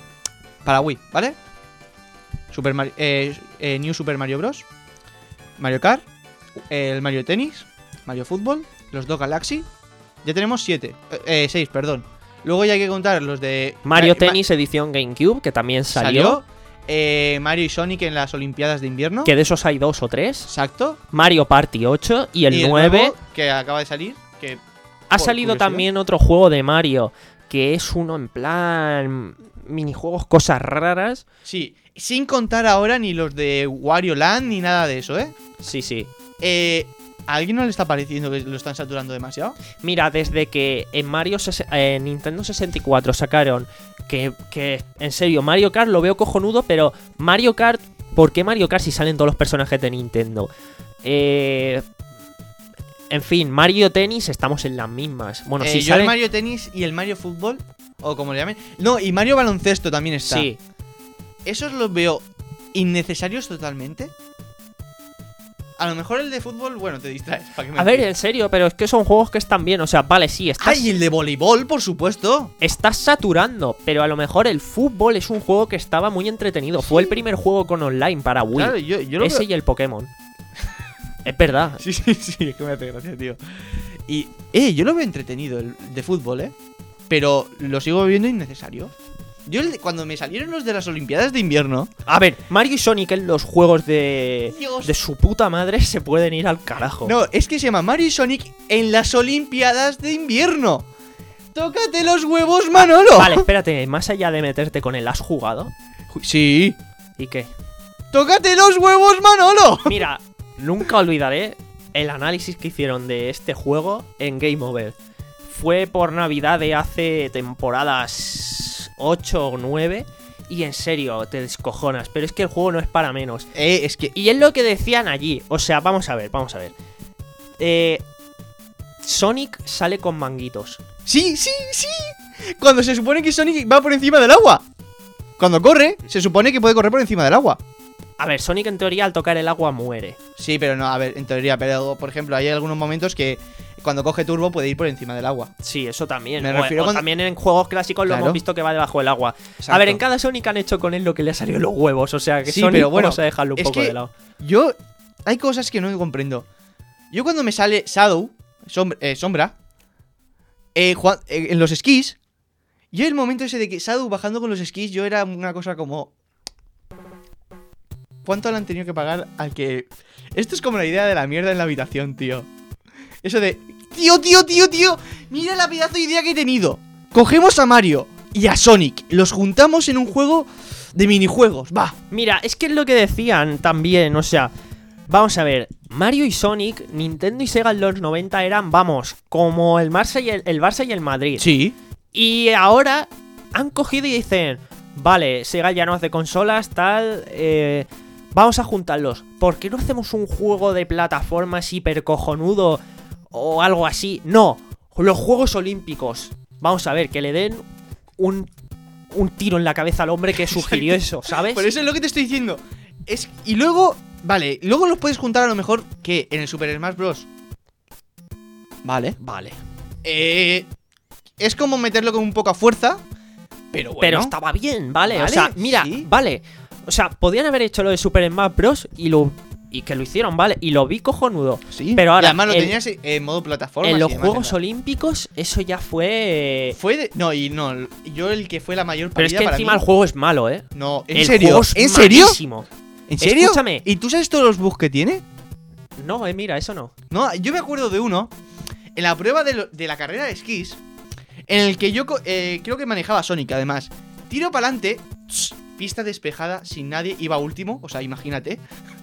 Para Wii, ¿vale? Super Mario, eh, eh, New Super Mario Bros. Mario Kart, el Mario Tennis, Mario Fútbol, los dos Galaxy. Ya tenemos siete. Eh, seis, perdón. Luego ya hay que contar los de. Mario Ma- Ma- Tennis edición GameCube, que también salió. salió. eh, Mario y Sonic en las Olimpiadas de Invierno. Que de esos hay dos o tres. Exacto. Mario Party ocho y el Y nueve. nuevo, que acaba de salir. Que Ha por salido curiosidad. también otro juego de Mario, que es uno en plan minijuegos, cosas raras. Sí, sin contar ahora ni los de Wario Land ni nada de eso, ¿eh? Sí, sí. Eh, ¿A alguien no le está pareciendo que lo están saturando demasiado? Mira, desde que en Mario ses- eh, en Nintendo sesenta y cuatro sacaron que, que, en serio, Mario Kart lo veo cojonudo, pero Mario Kart, ¿por qué Mario Kart si salen todos los personajes de Nintendo? Eh, en fin, Mario Tennis estamos en las mismas. Bueno, Eh, si yo sale... el Mario Tennis y el Mario Fútbol, o como le llamen. No, y Mario Baloncesto también está. Sí, Esos los veo innecesarios totalmente. A lo mejor el de fútbol, bueno, te distraes. ¿para qué me a ver, decís? en serio, pero es que son juegos que están bien. O sea, vale, sí, estás, ¡Ay, el de voleibol, por supuesto! estás saturando, pero a lo mejor el fútbol es un juego que estaba muy entretenido. Fue el primer juego con online para Wii. Claro, yo, yo lo Ese veo... y el Pokémon. Es verdad. Sí, sí, sí, es que me hace gracia, tío. Y, eh, yo lo veo entretenido, el de fútbol, ¿eh? Pero lo sigo viendo innecesario. Yo, el de- cuando me salieron los de las Olimpiadas de invierno... A ver, Mario y Sonic en los juegos de, Dios. de su puta madre se pueden ir al carajo. No, es que se llama Mario y Sonic en las Olimpiadas de invierno. ¡Tócate los huevos, Manolo! Vale, espérate, más allá de meterte con él, ¿has jugado? Sí. ¿Y qué? ¡Tócate los huevos, Manolo! Mira, nunca olvidaré el análisis que hicieron de este juego en Game Over. Fue por Navidad de hace temporadas ocho o nueve y en serio, te descojonas, pero es que el juego no es para menos. Eh, es que... Y es lo que decían allí, o sea, vamos a ver, vamos a ver. Eh, Sonic sale con manguitos. ¡Sí, sí, sí! Cuando se supone que Sonic va por encima del agua. Cuando corre, se supone que puede correr por encima del agua. A ver, Sonic en teoría al tocar el agua muere. Sí, pero no, a ver, en teoría, pero por ejemplo, hay algunos momentos que cuando coge turbo puede ir por encima del agua. Sí, eso también. Me O- refiero o cuando- también en juegos clásicos lo Claro. hemos visto que va debajo del agua. Exacto. A ver, en cada Sonic han hecho con él lo que le ha salido los huevos. O sea, que Sí, Sonic pero bueno, vamos a dejarlo un es poco que- de lado. Yo, hay cosas que no comprendo. Yo cuando me sale Shadow, sombra, eh, sombra eh, jua- eh, en los esquís, yo el momento ese de que Shadow bajando con los esquís, yo era una cosa como... ¿Cuánto le han tenido que pagar al que...? Esto es como la idea de la mierda en la habitación, tío. Eso de... Tío, tío, tío, tío. Mira la pedazo de idea que he tenido. Cogemos a Mario y a Sonic. Los juntamos en un juego de minijuegos. Va. Mira, es que es lo que decían también, o sea, vamos a ver, Mario y Sonic, Nintendo y Sega en los noventa eran, vamos, como el Barça y el, el Barça y el Madrid. Sí. Y ahora han cogido y dicen, vale, Sega ya no hace consolas, tal, eh, vamos a juntarlos. ¿Por qué no hacemos un juego de plataformas hiper cojonudo o algo así? No, los Juegos Olímpicos. Vamos a ver, que le den un, un tiro en la cabeza al hombre que sugirió eso, ¿sabes? Por eso es lo que te estoy diciendo. Es, y luego, vale, luego los puedes juntar a lo mejor que en el Super Smash Bros. Vale. Vale. Eh, es como meterlo con un poco a fuerza, pero bueno. Pero estaba bien, ¿vale? Vale, o sea, mira, sí. vale. O sea, podían haber hecho lo de Super Smash Bros. y lo y que lo hicieron, ¿vale? Y lo vi cojonudo. Sí. Pero ahora, y además lo el- tenías en modo plataforma. En los Juegos Olímpicos, eso ya fue. Fue de, no, y no, yo el que fue la mayor Pero es parida que para encima mí- el juego es malo, ¿eh? No, ¿en El serio? juego es ¿En serio? malísimo. ¿En serio? Escúchame. ¿Y tú sabes todos los bugs que tiene? No, eh, mira, eso no. No, yo me acuerdo de uno en la prueba de, lo- de la carrera de esquís, en el que yo co- eh, creo que manejaba Sonic, además. Tiro para adelante, pista despejada, sin nadie, iba último, o sea, imagínate.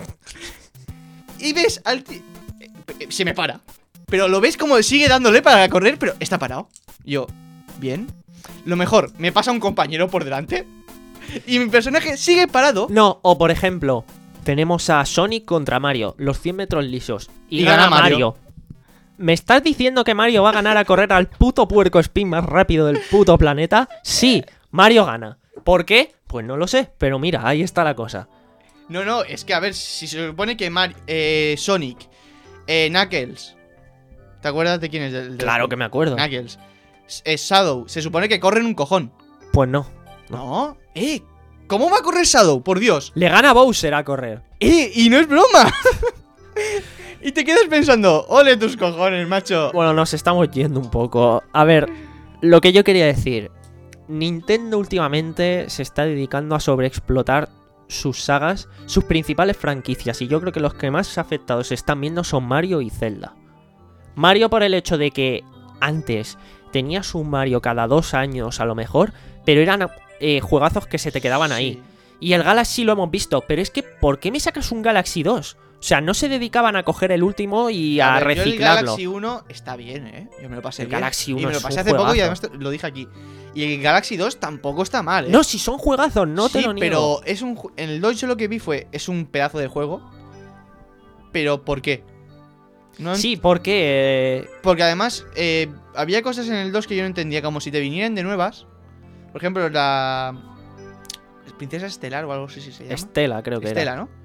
Y ves al ti- eh, eh, se me para. Pero lo ves como sigue dándole para correr, pero está parado. Yo, bien. Lo mejor, me pasa un compañero por delante y mi personaje sigue parado. No, o por ejemplo, tenemos a Sonic contra Mario, los cien metros lisos. Y, Y gana, gana Mario. Mario. ¿Me estás diciendo que Mario va a ganar a correr al puto puerco spin más rápido del puto planeta? Sí, Mario gana. ¿Por qué? Pues no lo sé, pero mira, ahí está la cosa. No, no, es que a ver, si se supone que Mar eh, Sonic, eh, Knuckles, ¿te acuerdas de quién es? El, del- Claro que me acuerdo. Knuckles. S- eh, Shadow, se supone que corren un cojón. Pues no. No, eh, ¿cómo va a correr Shadow? Por Dios. Le gana Bowser a correr. Eh, y no es broma. Y te quedas pensando, ole tus cojones, macho. Bueno, nos estamos yendo un poco. A ver, lo que yo quería decir. Nintendo últimamente se está dedicando a sobreexplotar sus sagas, sus principales franquicias. Y yo creo que los que más afectados se están viendo son Mario y Zelda. Mario por el hecho de que antes tenías un Mario cada dos años a lo mejor, pero eran eh, juegazos que se te quedaban ahí. Sí. Y el Galaxy lo hemos visto, pero es que ¿por qué me sacas un Galaxy dos? O sea, no se dedicaban a coger el último y a, A ver, yo el reciclarlo. Galaxy uno está bien, ¿eh? Yo me lo pasé El bien. Galaxy uno y me lo es pasé un hace poco y juegazo. además te- lo dije aquí. Y el Galaxy dos tampoco está mal, ¿eh? No, si son juegazos, no te Sí, lo niego. pero es un ju- en el dos yo lo que vi fue es un pedazo de juego. Pero ¿por qué? No ent- Sí, porque... eh, Porque además eh, había cosas en el dos que yo no entendía, como si te vinieran de nuevas. Por ejemplo, la Princesa Estelar o algo así se llama. Estela, creo que Estela, era. ¿no?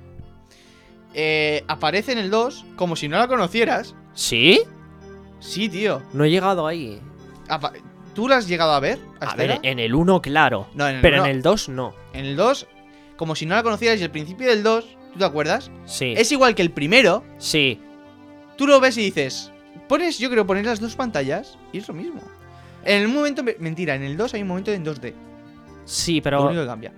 Eh, aparece en el dos como si no la conocieras. ¿Sí? Sí, tío. No he llegado ahí. Apa- ¿Tú la has llegado a ver? ¿A A ver, Estela? en el uno, claro. No, en el Pero uno- en el dos, no. En el dos, como si no la conocieras, y el principio del dos, ¿tú te acuerdas? Sí. Es igual que el primero. Sí. Tú lo ves y dices, pones, yo creo, poner las dos pantallas y es lo mismo. En el momento, mentira, en el dos hay un momento en dos D. Sí, Lo pero único que cambia.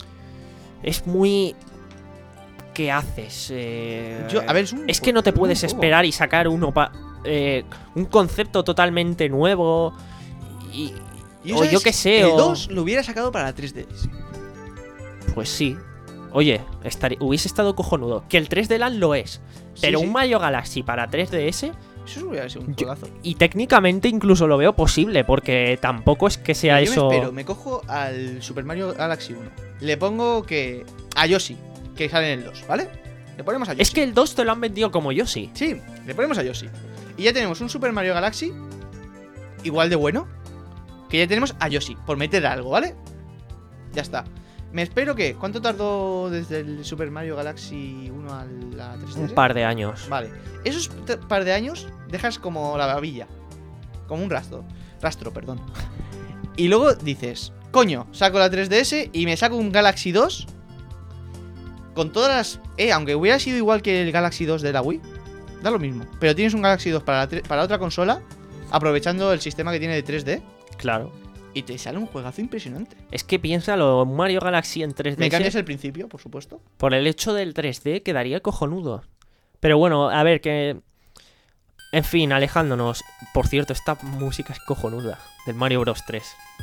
es muy... ¿Qué haces? Eh, Yo- a ver, es un es que no te es un puedes juego. esperar y sacar uno pa- eh, un concepto totalmente nuevo y... Y o ¿sabes? yo qué sé, El o- dos lo hubiera sacado para la tres D S. Pues sí. Oye, estaría- hubiese estado cojonudo. Que el tres D Land lo es. Sí, Pero sí. un Mario Galaxy para tres D S... Eso hubiera sido un Yo- juegazo. Y técnicamente incluso lo veo posible, porque tampoco es que sea Yo eso... me espero, me cojo al Super Mario Galaxy uno. Le pongo que... a Yoshi, que sale en el dos, ¿vale? Le ponemos a Yoshi. Es que el dos te lo han vendido como yo sí. Sí, le ponemos a Yoshi. Y ya tenemos un Super Mario Galaxy igual de bueno. Que ya tenemos a Yoshi, por meter algo, ¿vale? Ya está. Me espero que... ¿Cuánto tardó desde el Super Mario Galaxy uno a la tres D S? Un par de años. Vale. Esos t- par de años dejas como la babilla. Como un rastro. Rastro, perdón. Y luego dices, coño, saco la tres D S y me saco un Galaxy dos. Con todas las... Eh, aunque hubiera sido igual que el Galaxy dos de la Wii. Da lo mismo. Pero tienes un Galaxy dos para la, tre- para otra consola. Aprovechando el sistema que tiene de tres D. Claro. Y te sale un juegazo impresionante. Es que piénsalo, un Mario Galaxy en tres D Me S, cambias el principio, por supuesto. por el hecho del tres D quedaría cojonudo. Pero bueno, a ver, que... En fin, alejándonos. Por cierto, esta música es cojonuda. Del Mario Bros tres.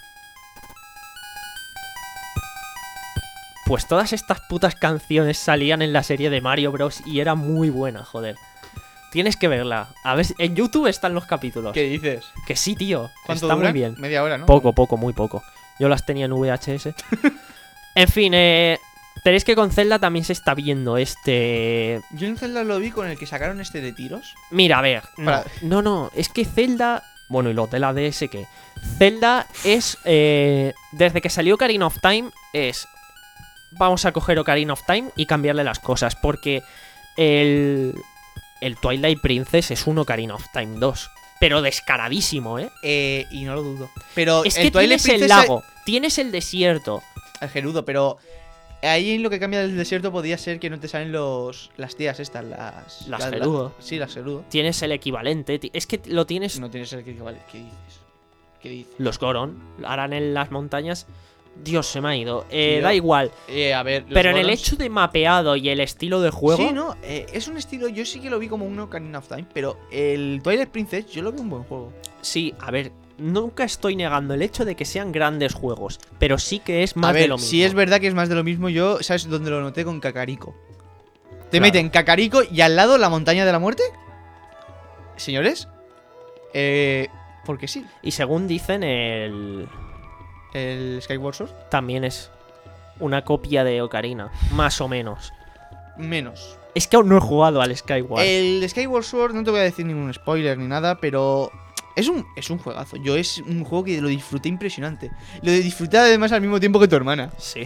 Pues todas estas putas canciones salían en la serie de Mario Bros. Y era muy buena, joder. Tienes que verla. A ver, en YouTube están los capítulos. ¿Qué dices? Que sí, tío. ¿Cuánto Está duran? muy bien. Media hora, ¿no? Poco, poco, muy poco. Yo las tenía en V H S. En fin, eh, pero es que con Zelda también se está viendo este... Yo en Zelda lo vi con el que sacaron este de tiros. Mira, a ver. No, Para- no, no. Es que Zelda... Bueno, y los de la D S que... Zelda es... eh, desde que salió Ocarina of Time es... Vamos a coger Ocarina of Time y cambiarle las cosas. Porque el... El Twilight Princess es un Ocarina of Time dos. Pero descaradísimo, ¿eh? Eh, y no lo dudo. Pero Es el que Twilight tienes el Princess- lago, tienes el desierto. El Gerudo, pero ahí lo que cambia del desierto podría ser que no te salen los las tías estas, las... Las Gerudo. sí, las Gerudo. Tienes el equivalente. ti- Es que lo tienes. No tienes el que vale. ¿Qué dices? ¿Qué dices? Los Goron harán en las montañas. Dios, se me ha ido. Eh, Tío, da igual. Eh, a ver, los Pero en el Gorons- hecho de mapeado y el estilo de juego. Sí, no, eh, es un estilo, yo sí que lo vi como un Ocarina of Time, pero el Twilight Princess yo lo veo un buen juego. Sí, a ver. Nunca estoy negando el hecho de que sean grandes juegos. Pero sí que es más a ver, de lo mismo. si es verdad que es más de lo mismo, yo, ¿sabes dónde lo noté? Con Kakariko. Te Claro. meten Kakariko y al lado la montaña de la muerte. Señores, eh, porque sí, Y según dicen, el. el Skyward Sword También es una copia de Ocarina. Más o menos. menos. Es que aún no he jugado al Skyward. El Skyward Sword, no te voy a decir ningún spoiler ni nada, pero es un, es un juegazo. Yo es un juego que lo disfruté impresionante. Lo disfruté además al mismo tiempo que tu hermana. Sí.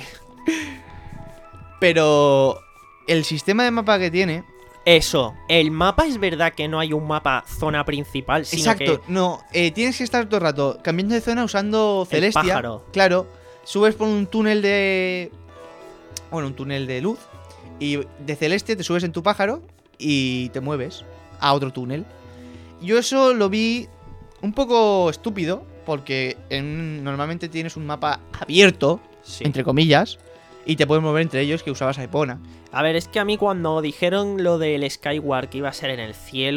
Pero el sistema de mapa que tiene... Eso, el mapa es verdad que no hay un mapa zona principal, sino Exacto, que no, eh, tienes que estar todo el rato cambiando de zona usando El Celestia. pájaro. Claro, subes por un túnel de... Bueno, un túnel de luz. Y de Celestia te subes en tu pájaro y te mueves a otro túnel. Yo eso lo vi un poco estúpido, porque en- normalmente tienes un mapa abierto, sí. entre comillas, y te puedes mover entre ellos, que usabas a Epona. A ver, es que a mí cuando dijeron lo del Skyward que iba a ser en el cielo,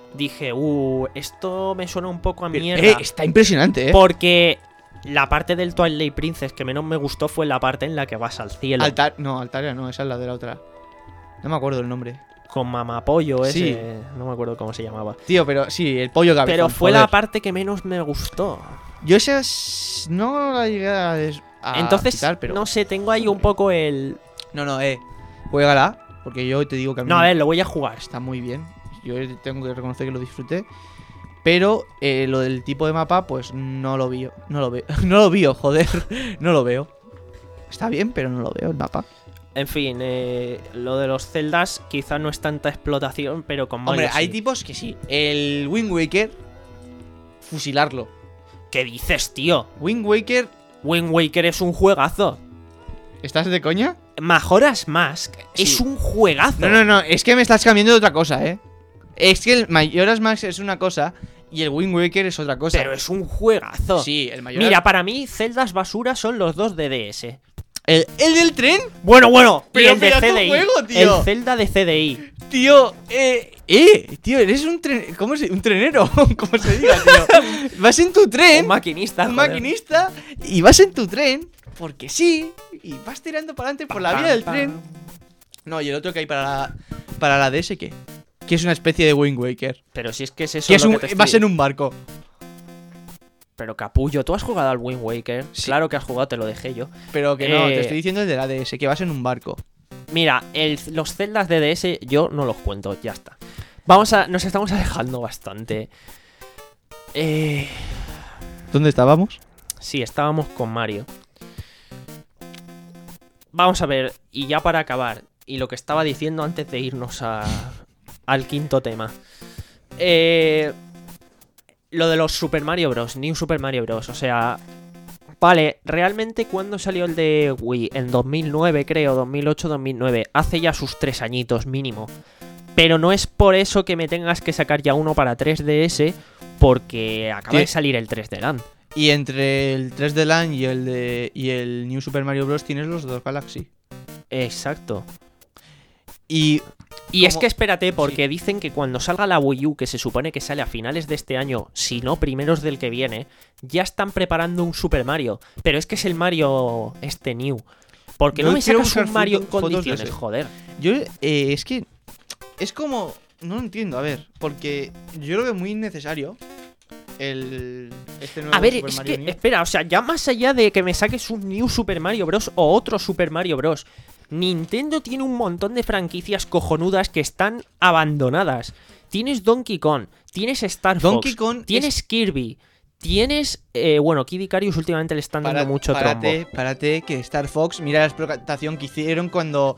dije, uh, esto me suena un poco a Pero, mierda. eh, está impresionante, ¿eh? Porque la parte del Twilight Princess que menos me gustó fue la parte en la que vas al cielo. Altar, no, Altaria no, esa es la de la otra. No me acuerdo el nombre. Con Mamapollo ese. Sí. No me acuerdo cómo se llamaba. Tío, pero sí, el pollo cabezón. Pero fue joder. la parte que menos me gustó. Yo esas no la llegué a, des- a Entonces, quitar, pero... no sé, tengo ahí un poco el... No, no, eh. Juégala, porque yo te digo que a mí No, a ver, lo voy a jugar. está muy bien. Yo tengo que reconocer que lo disfruté. Pero eh, lo del tipo de mapa, pues no lo vi. No lo veo. No lo veo, joder. No lo veo. Está bien, pero no lo veo el mapa. En fin, eh, lo de los celdas quizás no es tanta explotación, pero con Mario Hombre, hay sí. tipos que sí. El Wind Waker, fusilarlo. ¿Qué dices, tío? Wind Waker, Wind Waker es un juegazo. ¿estás de coña? Majora's Mask Sí. es un juegazo. No, no, no. Es que me estás cambiando de otra cosa, eh. Es que el Majora's Mask es una cosa y el Wind Waker es otra cosa. Pero es un juegazo. Sí, el Majora's... Mira, para mí, celdas basura son los dos de D S. ¿El, el del tren? Bueno, bueno, y Pero el de pedazo C D I. juego, tío. El Zelda de C D I. Tío, eh, eh, tío, eres un tren, ¿cómo se, un trenero? ¿Cómo se diga, tío? Vas en tu tren, Un maquinista. un joder. maquinista, y vas en tu tren, porque sí, y vas tirando para adelante por la Pam, vía del pam, tren. pam. No, y el otro que hay para la, para la D S, ¿qué? Que es una especie de Wind Waker. Pero si es que es eso Que es lo un, que te estoy- vas en un barco. Pero capullo, ¿tú has jugado al Wind Waker? Sí. Claro que has jugado, te lo dejé yo. Pero que no, Eh. te estoy diciendo el de la D S, que vas en un barco. Mira, el- los celdas de D S yo no los cuento, ya está. Vamos a... Nos estamos alejando bastante. Eh... ¿Dónde estábamos? Sí, estábamos con Mario. Vamos a ver, y ya para acabar, y lo que estaba diciendo antes de irnos a, al quinto tema. Eh, lo de los Super Mario Bros. New Super Mario Bros. O sea, vale, realmente cuando salió el de Wii, en dos mil nueve creo, dos mil ocho, dos mil nueve, hace ya sus tres añitos mínimo. Pero no es por eso que me tengas que sacar ya uno para tres D S, porque acaba Sí. de salir el tres D Land. Y entre el tres D Land y el, de, y el New Super Mario Bros. Tienes los dos Galaxy. Exacto. Y Y es Como- que espérate, porque dicen que cuando salga la Wii U, que se supone que sale a finales de este año, si no primeros del que viene, ya están preparando un Super Mario. Pero es que es el Mario este New. Porque Yo no me quiero sacas buscar un Mario en foto- fotos de condiciones, ese. joder. yo, eh, es que es como... No lo entiendo, a ver, porque yo lo veo muy innecesario el... Este nuevo A ver, Super es Mario que, New. espera, o sea, ya más allá de que me saques un New Super Mario Bros. O otro Super Mario Bros. Nintendo tiene un montón de franquicias cojonudas que están abandonadas. Tienes Donkey Kong, tienes Star Fox, Donkey Kong tienes Kirby, tienes... eh, bueno, Kid Icarus últimamente le están dando Para- mucho párate, trombo. párate, que Star Fox, mira la explotación que hicieron cuando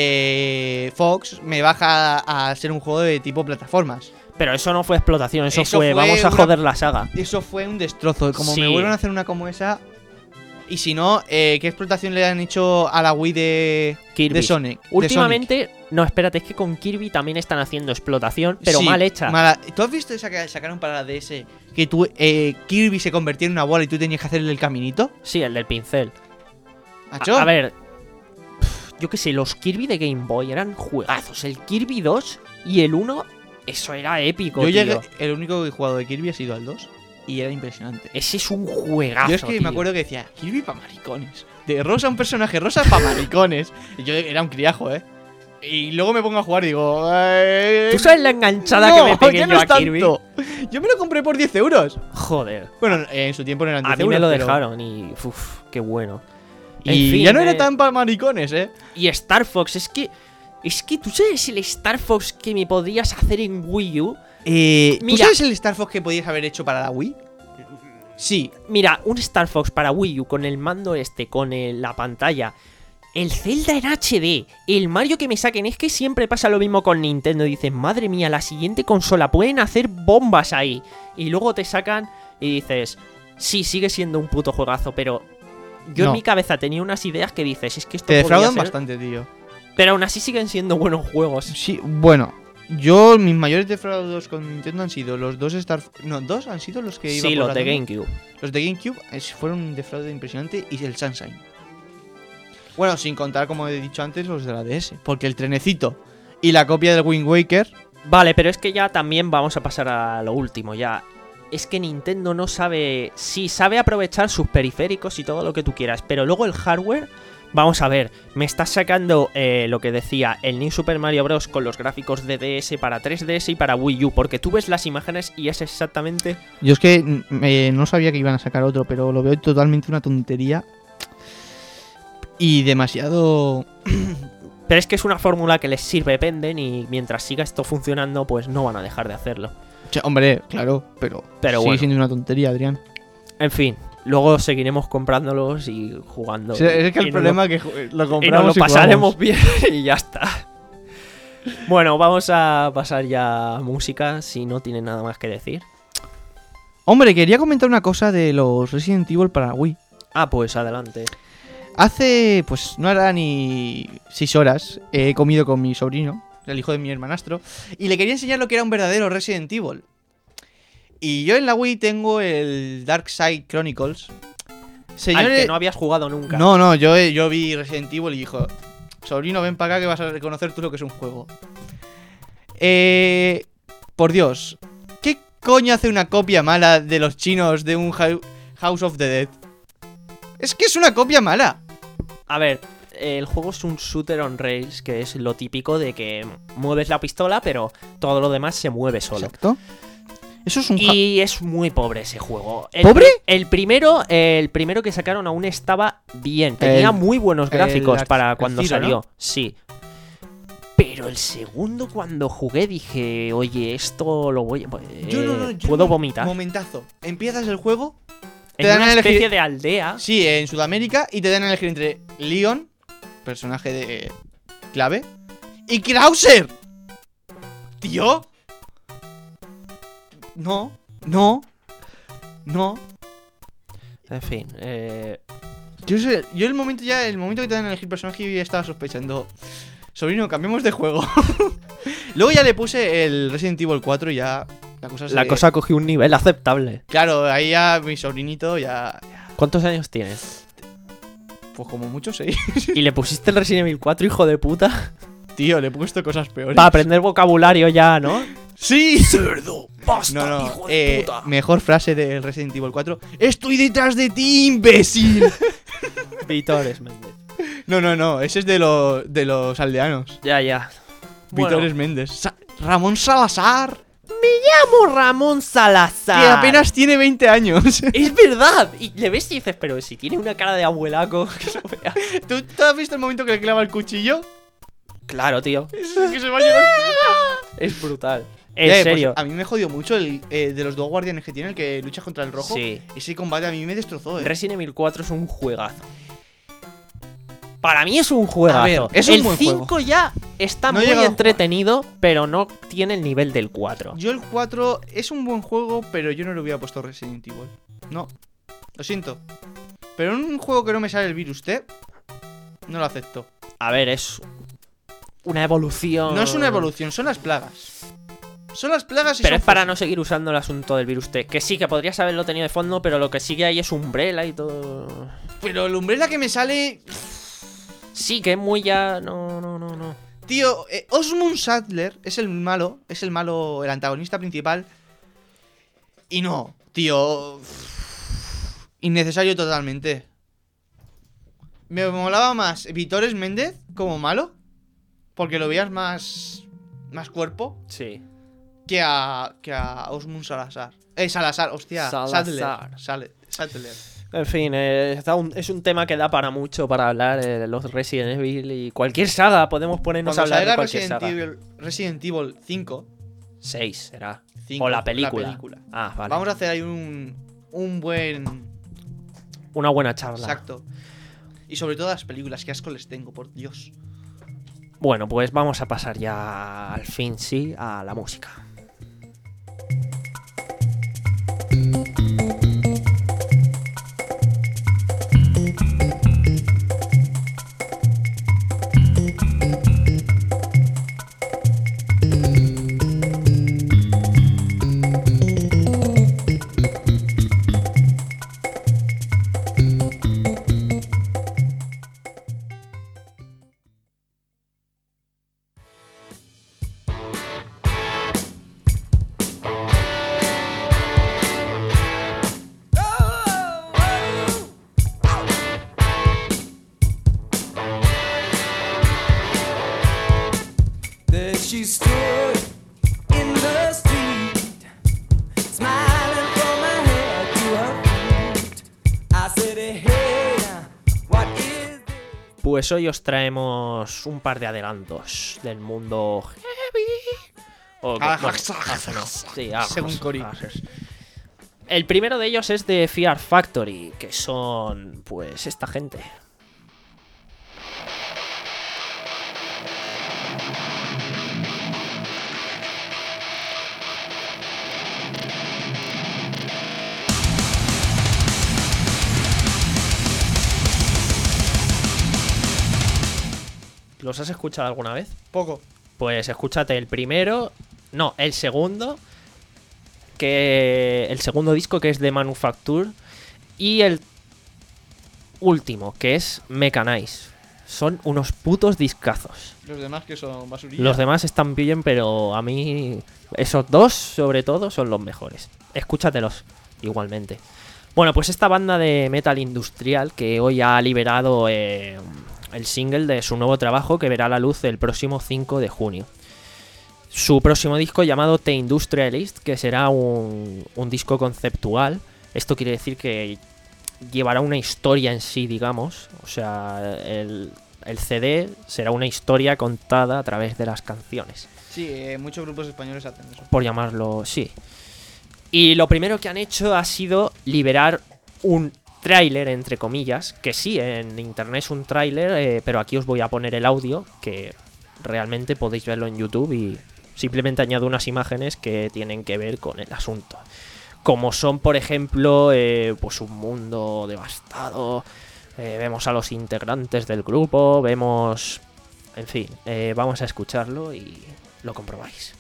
eh, Fox me baja a ser un juego de tipo plataformas. Pero eso no fue explotación, eso, Eso fue, fue vamos a una- joder la saga. Eso fue un destrozo. Como Sí. me vuelvan a hacer una como esa. Y si no, eh, ¿qué explotación le han hecho a la Wii de, Kirby. de Sonic? de Últimamente, no, espérate, es que con Kirby también están haciendo explotación, Sonic? pero Sí, mal hecha. mala- ¿Tú has visto esa que sacaron para la D S? Que tú, eh, Kirby se convertía en una bola y tú tenías que hacerle el caminito. Sí, el del pincel. ¿Macho? A, a ver, pf, yo qué sé, los Kirby de Game Boy eran juegazos. El Kirby dos y el uno, eso era épico, Yo tío. llegué, el único que he jugado de Kirby ha sido al dos. Y era impresionante. Ese es un juegazo, Yo es que tío. me acuerdo que decía, Kirby pa' maricones. De rosa, un personaje rosa pa' maricones. Y yo era un criajo, ¿eh? Y luego me pongo a jugar y digo... eh, ¿Tú sabes la enganchada no, que me pegué ya no yo a es Kirby? tanto. Yo me lo compré por diez euros. Joder. Bueno, eh, en su tiempo no eran diez A mí euros. me lo pero- dejaron y... Uf, qué bueno. En Y fin, ya no era eh, tan pa' maricones, ¿eh? Y Star Fox, es que... Es que tú sabes el Star Fox que me podrías hacer en Wii U. Eh, ¿Tú Mira. sabes el Star Fox que podías haber hecho para la Wii? Sí. Mira, un Star Fox para Wii U con el mando este, con el- la pantalla. El Zelda en H D, el Mario que me saquen, es que siempre pasa lo mismo con Nintendo. Dices, madre mía, la siguiente consola, pueden hacer bombas ahí. Y luego te sacan y dices, sí, sigue siendo un puto juegazo, pero yo No. en mi cabeza tenía unas ideas que dices, es que esto Te podría defraudan ser- bastante, tío. Pero aún así siguen siendo buenos juegos. Sí, bueno. Yo, mis mayores defraudos con Nintendo han sido los dos Star... No, dos han sido los que iba Sí, por los la de tienda. GameCube. Los de GameCube es- fueron un defraude impresionante y el Sunshine. Bueno, sin contar, como he dicho antes, los de la D S. Porque el trenecito y la copia del Wind Waker Vale, pero es que ya también vamos a pasar a lo último, ya. Es que Nintendo no sabe... Sí, sabe aprovechar sus periféricos y todo lo que tú quieras, pero luego el hardware... Vamos a ver, me estás sacando eh, lo que decía, el New Super Mario Bros. Con los gráficos de D S para tres D S y para Wii U, porque tú ves las imágenes y es exactamente... Yo es que mm, eh, no sabía que iban a sacar otro, pero lo veo totalmente una tontería. Y demasiado... Pero es que es una fórmula que les sirve, venden, y mientras siga esto funcionando, pues no van a dejar de hacerlo. Che, hombre, claro, pero, Pero sigue bueno. siendo una tontería, Adrián. En fin, luego seguiremos comprándolos y jugando. Sí, es que el y problema no es que ju- lo lo, compramos y nos lo y pasaremos jugamos. bien y ya está. Bueno, vamos a pasar ya a música, si no tiene nada más que decir. Hombre, quería comentar una cosa de los Resident Evil para Wii. Ah, pues adelante. Hace, pues no hará ni seis horas, he comido con mi sobrino, el hijo de mi hermanastro, y le quería enseñar lo que era un verdadero Resident Evil. Y yo en la Wii tengo el Dark Side Chronicles. Al Señores, que no habías jugado nunca. no, no, yo, yo vi Resident Evil y dijo, sobrino, ven para acá que vas a reconocer tú lo que es un juego. Eh, por Dios, ¿qué coño hace una copia mala de los chinos de un Hou- House of the Dead? Es que es una copia mala. A ver, el juego es un shooter on rails, que es lo típico de que mueves la pistola, pero todo lo demás se mueve solo. Exacto. Eso es un ja- Y es muy pobre ese juego. El, ¿Pobre? El primero, el primero que sacaron aún estaba bien. Tenía El- muy buenos el gráficos Arch- para el cuando Zero, salió. ¿no? Sí. Pero el segundo, cuando jugué, dije, oye, esto lo voy a... Yo no, no, eh, yo ¿Puedo no- vomitar? Momentazo. Empiezas el juego. te En dan una a elegir- especie de aldea. Sí, en Sudamérica. Y te dan a elegir entre Leon, personaje de clave, y Krauser. Tío. No, no, no. En fin, eh, Yo, sé- yo el momento ya, el momento que te dan a elegir personaje, yo ya estaba sospechando. Sobrino, cambiemos de juego. Luego ya le puse el Resident Evil cuatro y ya la cosa se... la cosa cogió un nivel aceptable. Claro, ahí ya mi sobrinito ya... ya, ¿Cuántos años tienes? pues como mucho seis. ¿Y le pusiste el Resident Evil cuatro, hijo de puta? Tío, le he puesto cosas peores. Para aprender vocabulario ya, ¿no? ¡Sí! ¡Cerdo! ¡Basta, No, no, hijo de eh, puta! mejor frase del Resident Evil cuatro. ¡Estoy detrás de ti, imbécil! Vitores Méndez. No, no, no, ese es de, los de los aldeanos. Ya, ya. Bueno, Vitores Méndez. Sa- Ramón Salazar, llamo Ramón Salazar. que apenas tiene veinte años. Es verdad. Y le ves y dices, pero si tiene una cara de abuelaco, que lo vea. ¿Tú, ¿Tú has visto el momento que le clava el cuchillo? Claro, tío. Es que se va a llevar. Es brutal. En Eh, pues, serio. a mí me jodió mucho el eh, de los dos guardianes que tiene, el que lucha contra el rojo. Sí. Ese combate a mí me destrozó, eh. Resident Evil cuatro es un juegazo. Para mí es un juegazo. A ver, es un el buen cinco juego. ya está No muy llega a entretenido, pero no tiene el nivel del cuatro. Yo el cuatro es un buen juego, pero yo no le hubiera puesto Resident Evil. No. Lo siento. Pero en un juego que no me sale el virus T, no lo acepto. A ver, es una evolución. No es una evolución, son las plagas. Son las plagas y Pero son es para fósiles. no seguir usando el asunto del virus T. Que sí, que podrías haberlo tenido de fondo, pero lo que sigue ahí es Umbrella y todo. Pero el Umbrella que me sale... Sí, que es muy ya. No, no, no, no. Tío, eh, Osmond Saddler es el malo, es el malo, el antagonista principal. Y no, tío... Innecesario totalmente. Me molaba más Vitores Méndez como malo, porque lo veías más... más cuerpo, Sí. que a, que a Osmond Salazar. Eh, Salazar, hostia. Salazar. Sadler. Sale- Sadler. En fin, eh, está un- es un tema que da para mucho para hablar de los Resident Evil y cualquier saga. Podemos ponernos Cuando a hablar de salga cualquier Resident saga. Evil, Resident Evil cinco, seis será. cinco, O la película. la película. Ah, vale. Vamos a hacer ahí un, un buen... Una buena charla. Exacto. Y sobre todo las películas, que asco les tengo, por Dios. Bueno, pues vamos a pasar ya al fin, sí, a la música. Pues hoy os traemos un par de adelantos del mundo heavy. O, Ah, bueno, ja, ah, no, sí, ah, según ja, Cory. ja, ja. El primero de ellos es de Fear Factory, que son, pues, esta gente. ¿Los has escuchado alguna vez? Poco. Pues escúchate el primero, no, el segundo, que el segundo disco, que es de Manufacture, y el último, que es Mechanize. Son unos putos discazos. Los demás que son basurilla. Los demás están bien, pero a mí esos dos, sobre todo, son los mejores. Escúchatelos igualmente. Bueno, pues esta banda de metal industrial que hoy ha liberado eh, el single de su nuevo trabajo, que verá la luz el próximo cinco de junio. Su próximo disco, llamado The Industrialist, que será un, un disco conceptual. Esto quiere decir que llevará una historia en sí, digamos. O sea, el, el C D será una historia contada a través de las canciones. Sí, eh, muchos grupos españoles hacen eso. Por llamarlo, sí. Y lo primero que han hecho ha sido liberar un tráiler, entre comillas, que sí, en internet es un tráiler, eh, pero aquí os voy a poner el audio, que realmente podéis verlo en YouTube, y simplemente añado unas imágenes que tienen que ver con el asunto. Como son, por ejemplo, eh, pues un mundo devastado, eh, vemos a los integrantes del grupo, vemos... En fin, eh, vamos a escucharlo y lo comprobáis.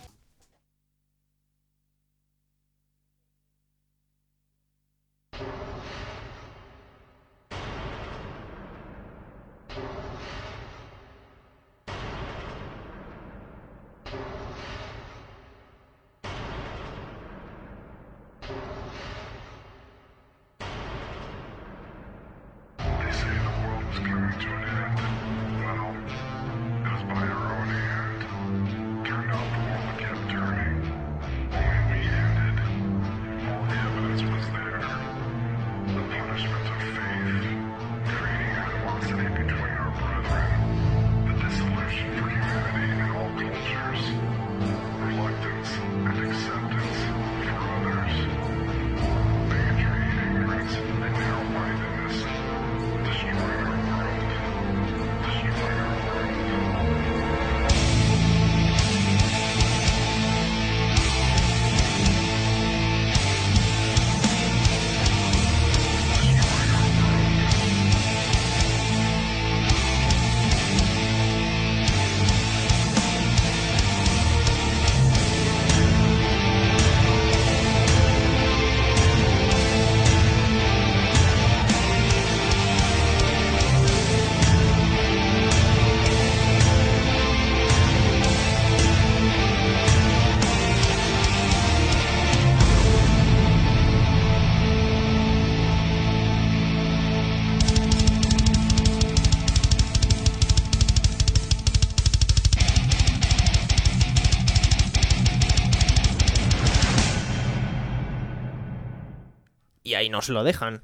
Y ahí nos lo dejan.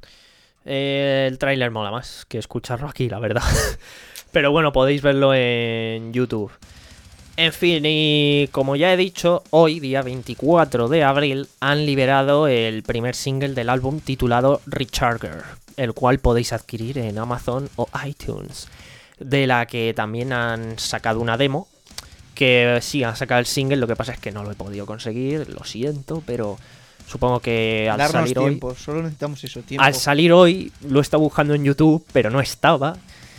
Eh, el tráiler mola más que escucharlo aquí, la verdad. Pero bueno, podéis verlo en YouTube. En fin, y como ya he dicho, hoy, día veinticuatro de abril, han liberado el primer single del álbum titulado Recharger, el cual podéis adquirir en Amazon o iTunes, de la que también han sacado una demo, que sí, han sacado el single, lo que pasa es que no lo he podido conseguir, lo siento, pero supongo que al Darnos salir tiempo, hoy... solo necesitamos eso, tiempo. Al salir hoy lo he estado buscando en YouTube, pero no estaba.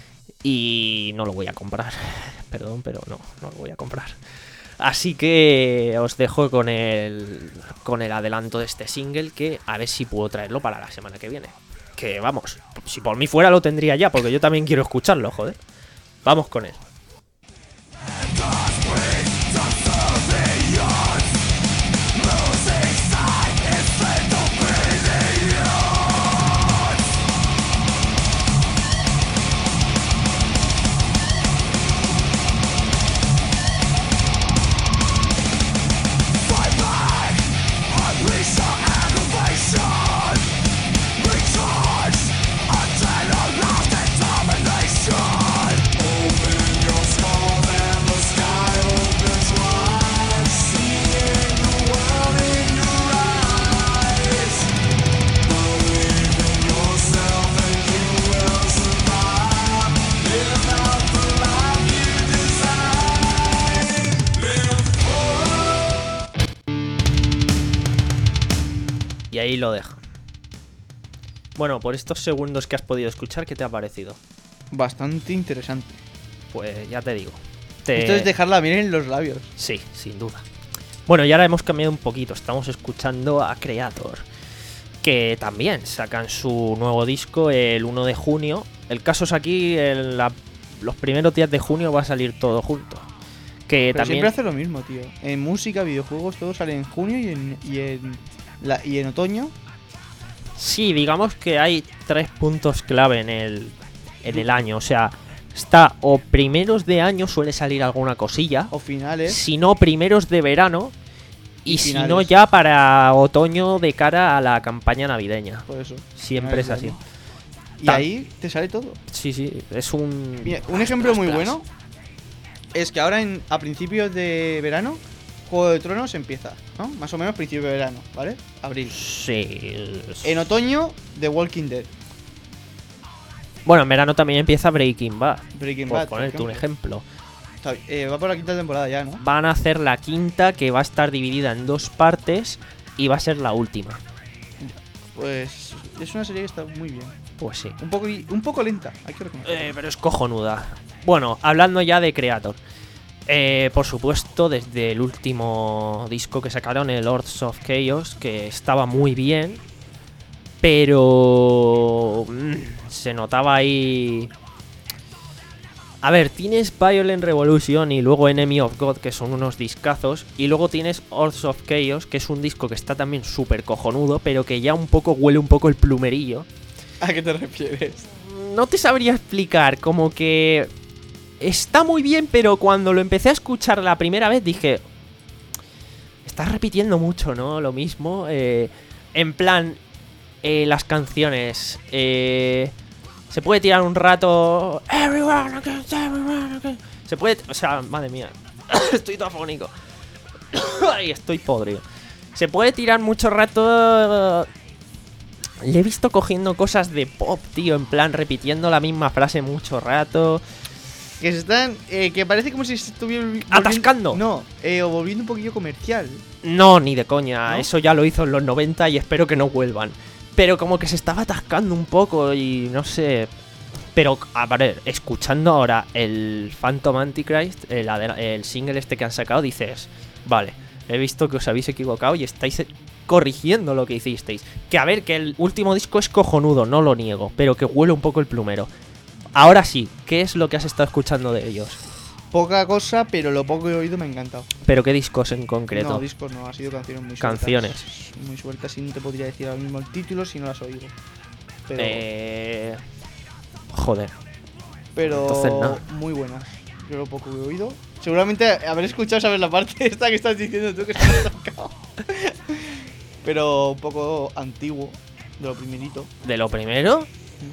Y no lo voy a comprar. Perdón, pero no, no lo voy a comprar. Así que os dejo con el, con el adelanto de este single, que a ver si puedo traerlo para la semana que viene. Que vamos, si por mí fuera lo tendría ya, porque yo también quiero escucharlo, joder. Vamos con él. Recharge until the last determination. ahí lo dejan. Bueno, por estos segundos que has podido escuchar, ¿qué te ha parecido? Bastante interesante. Pues ya te digo. Te... Esto es dejar la miel en los labios. Sí, sin duda. Bueno, y ahora hemos cambiado un poquito. Estamos escuchando a Creator, que también sacan su nuevo disco el uno de junio. El caso es aquí, en la... los primeros días de junio va a salir todo junto. Que Pero también... siempre hace lo mismo, tío. En música, videojuegos, todo sale en junio y en, y en, la, y en otoño. Sí, digamos que hay tres puntos clave en el, en el año. O sea, está o primeros de año suele salir alguna cosilla. O finales. Si no, primeros de verano. Y, Y si finales. no, ya para otoño de cara a la campaña navideña. Por eso. Siempre finales es de así. año. Y Ta- ahí te sale todo. Sí, sí, es un... Mira, un ejemplo muy bueno es que ahora en, a principios de verano, Juego de Tronos empieza, ¿no? Más o menos principio de verano, ¿vale? Abril. Sí. En otoño, The Walking Dead. Bueno, en verano también empieza Breaking Bad. Breaking Por Bad. por ponerte un ejemplo. Está bien. Eh, va por la quinta temporada ya, ¿no? Van a hacer la quinta, que va a estar dividida en dos partes. Y va a ser la última. Pues es una serie que está muy bien. Pues sí. Un poco, un poco lenta, hay que reconocerlo. Eh, pero es cojonuda. Bueno, hablando ya de Creator. Eh, por supuesto, desde el último disco que sacaron, el Lords of Chaos, que estaba muy bien. Pero... mm, se notaba ahí... A ver, tienes Violent Revolution y luego Enemy of God, que son unos discazos. Y luego tienes Lords of Chaos, que es un disco que está también súper cojonudo, pero que ya un poco huele un poco el plumerillo. ¿A qué te refieres? No te sabría explicar, como que... Está muy bien, pero cuando lo empecé a escuchar la primera vez dije... Estás repitiendo mucho, ¿no? Lo mismo. Eh, en plan, eh, las canciones... Eh, se puede tirar un rato... Everyone against everyone against... Se puede... O sea, madre mía. Estoy todo afónico. Ay, estoy podrido. Se puede tirar mucho rato... Le he visto cogiendo cosas de pop, tío. En plan, repitiendo la misma frase mucho rato. Que se están. Eh, que parece como si se estuviera. volvi- ¿Atascando? No, eh, o volviendo un poquillo comercial. No, ni de coña. ¿No? Eso ya lo hizo en los noventa y espero que no vuelvan. Pero como que se estaba atascando un poco y no sé. Pero, a ver, escuchando ahora el Phantom Antichrist, el, adela- el single este que han sacado, dices, vale, he visto que os habéis equivocado y estáis corrigiendo lo que hicisteis. Que a ver, que el último disco es cojonudo, no lo niego, pero que huele un poco el plumero. Ahora sí, ¿qué es lo que has estado escuchando de ellos? Poca cosa, pero lo poco que he oído me ha encantado. ¿Pero qué discos en concreto? No, discos no, ha sido canciones muy sueltas. Canciones. Muy sueltas y no te podría decir ahora mismo el título si no las has oído. Pero, Eh... Joder. pero entonces nada. muy buenas. Yo lo poco que he oído. Seguramente habré escuchado, sabes, la parte esta que estás diciendo tú que se me ha tocado. Pero un poco antiguo, de lo primerito. ¿De lo primero?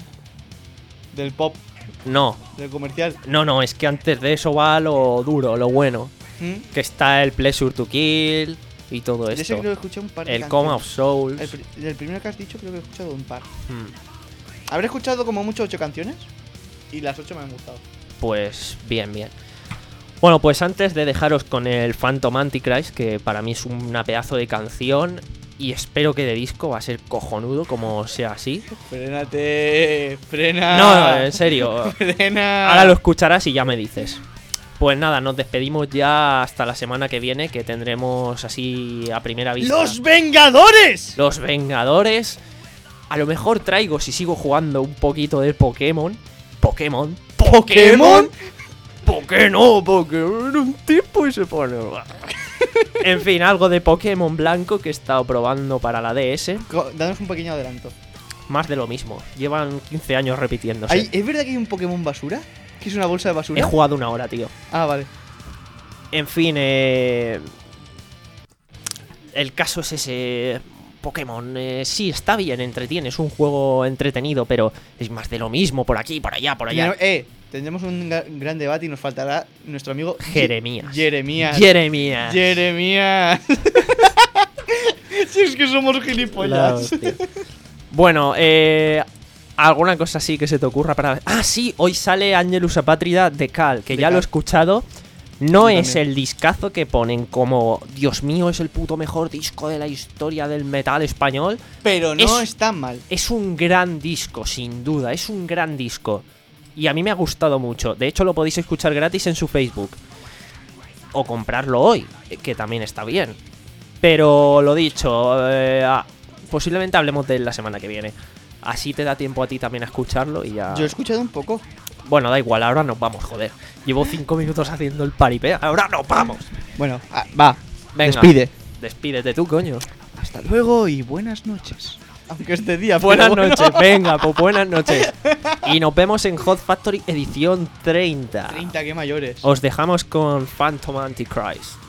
Del pop, No. del comercial. No, no, es que antes de eso va lo duro, lo bueno. ¿Mm? Que está el Pleasure to Kill y todo De ese esto. creo que escuché un par de El Coma of canciones. Souls. El, pri- del primero que has dicho creo que he escuchado un par. Hmm, Habré escuchado como mucho ocho canciones y las ocho me han gustado. Pues bien, bien. Bueno, pues antes de dejaros con el Phantom Antichrist, que para mí es una pedazo de canción y espero que de disco va a ser cojonudo como sea así. Frénate, frena. No, no, en serio. Frena. Ahora lo escucharás y ya me dices. Pues nada, nos despedimos ya hasta la semana que viene, que tendremos así a primera vista ¡Los Vengadores! Los Vengadores. A lo mejor traigo, si sigo jugando un poquito de Pokémon. Pokémon. ¿Pokémon? ¿Por qué no? Porque era un tipo y se pone... En fin, algo de Pokémon blanco que he estado probando para la D S. Co- Danos un pequeño adelanto. Más de lo mismo. Llevan quince años repitiéndose. ¿Hay- ¿Es verdad que hay un Pokémon basura? ¿Que es una bolsa de basura? He jugado una hora, tío. Ah, vale. En fin, eh... el caso es ese... Pokémon, eh, sí, está bien, entretiene, es un juego entretenido, pero es más de lo mismo, por aquí, por allá, por allá. Eh, tendremos un ga- gran debate y nos faltará nuestro amigo Jeremías. Jeremías. Jeremías. Jeremías. Si es que somos La gilipollas. hostia. Bueno, eh... ¿alguna cosa así que se te ocurra para...? Ah, sí, hoy sale Angelus Apátrida de Cal, que De ya lo he Cal. escuchado, No Yo es también. el discazo que ponen como, Dios mío, es el puto mejor disco de la historia del metal español. Pero no Es- está mal. Es un gran disco, sin duda, es un gran disco. Y a mí me ha gustado mucho. De hecho, lo podéis escuchar gratis en su Facebook. O comprarlo hoy, que también está bien. Pero lo dicho, eh, ah, posiblemente hablemos de él la semana que viene. Así te da tiempo a ti también a escucharlo y ya... Yo he escuchado un poco. Bueno, da igual, ahora nos vamos, joder. Llevo cinco minutos haciendo el paripé, ahora nos vamos. Bueno, ah, va. Venga. Despide. Despídete tú, coño. Hasta luego y buenas noches. Aunque este día. Buenas pero bueno. noches, venga, pues buenas noches. Y nos vemos en Hot Factory edición treinta. treinta, qué mayores. Os dejamos con Phantom Antichrist.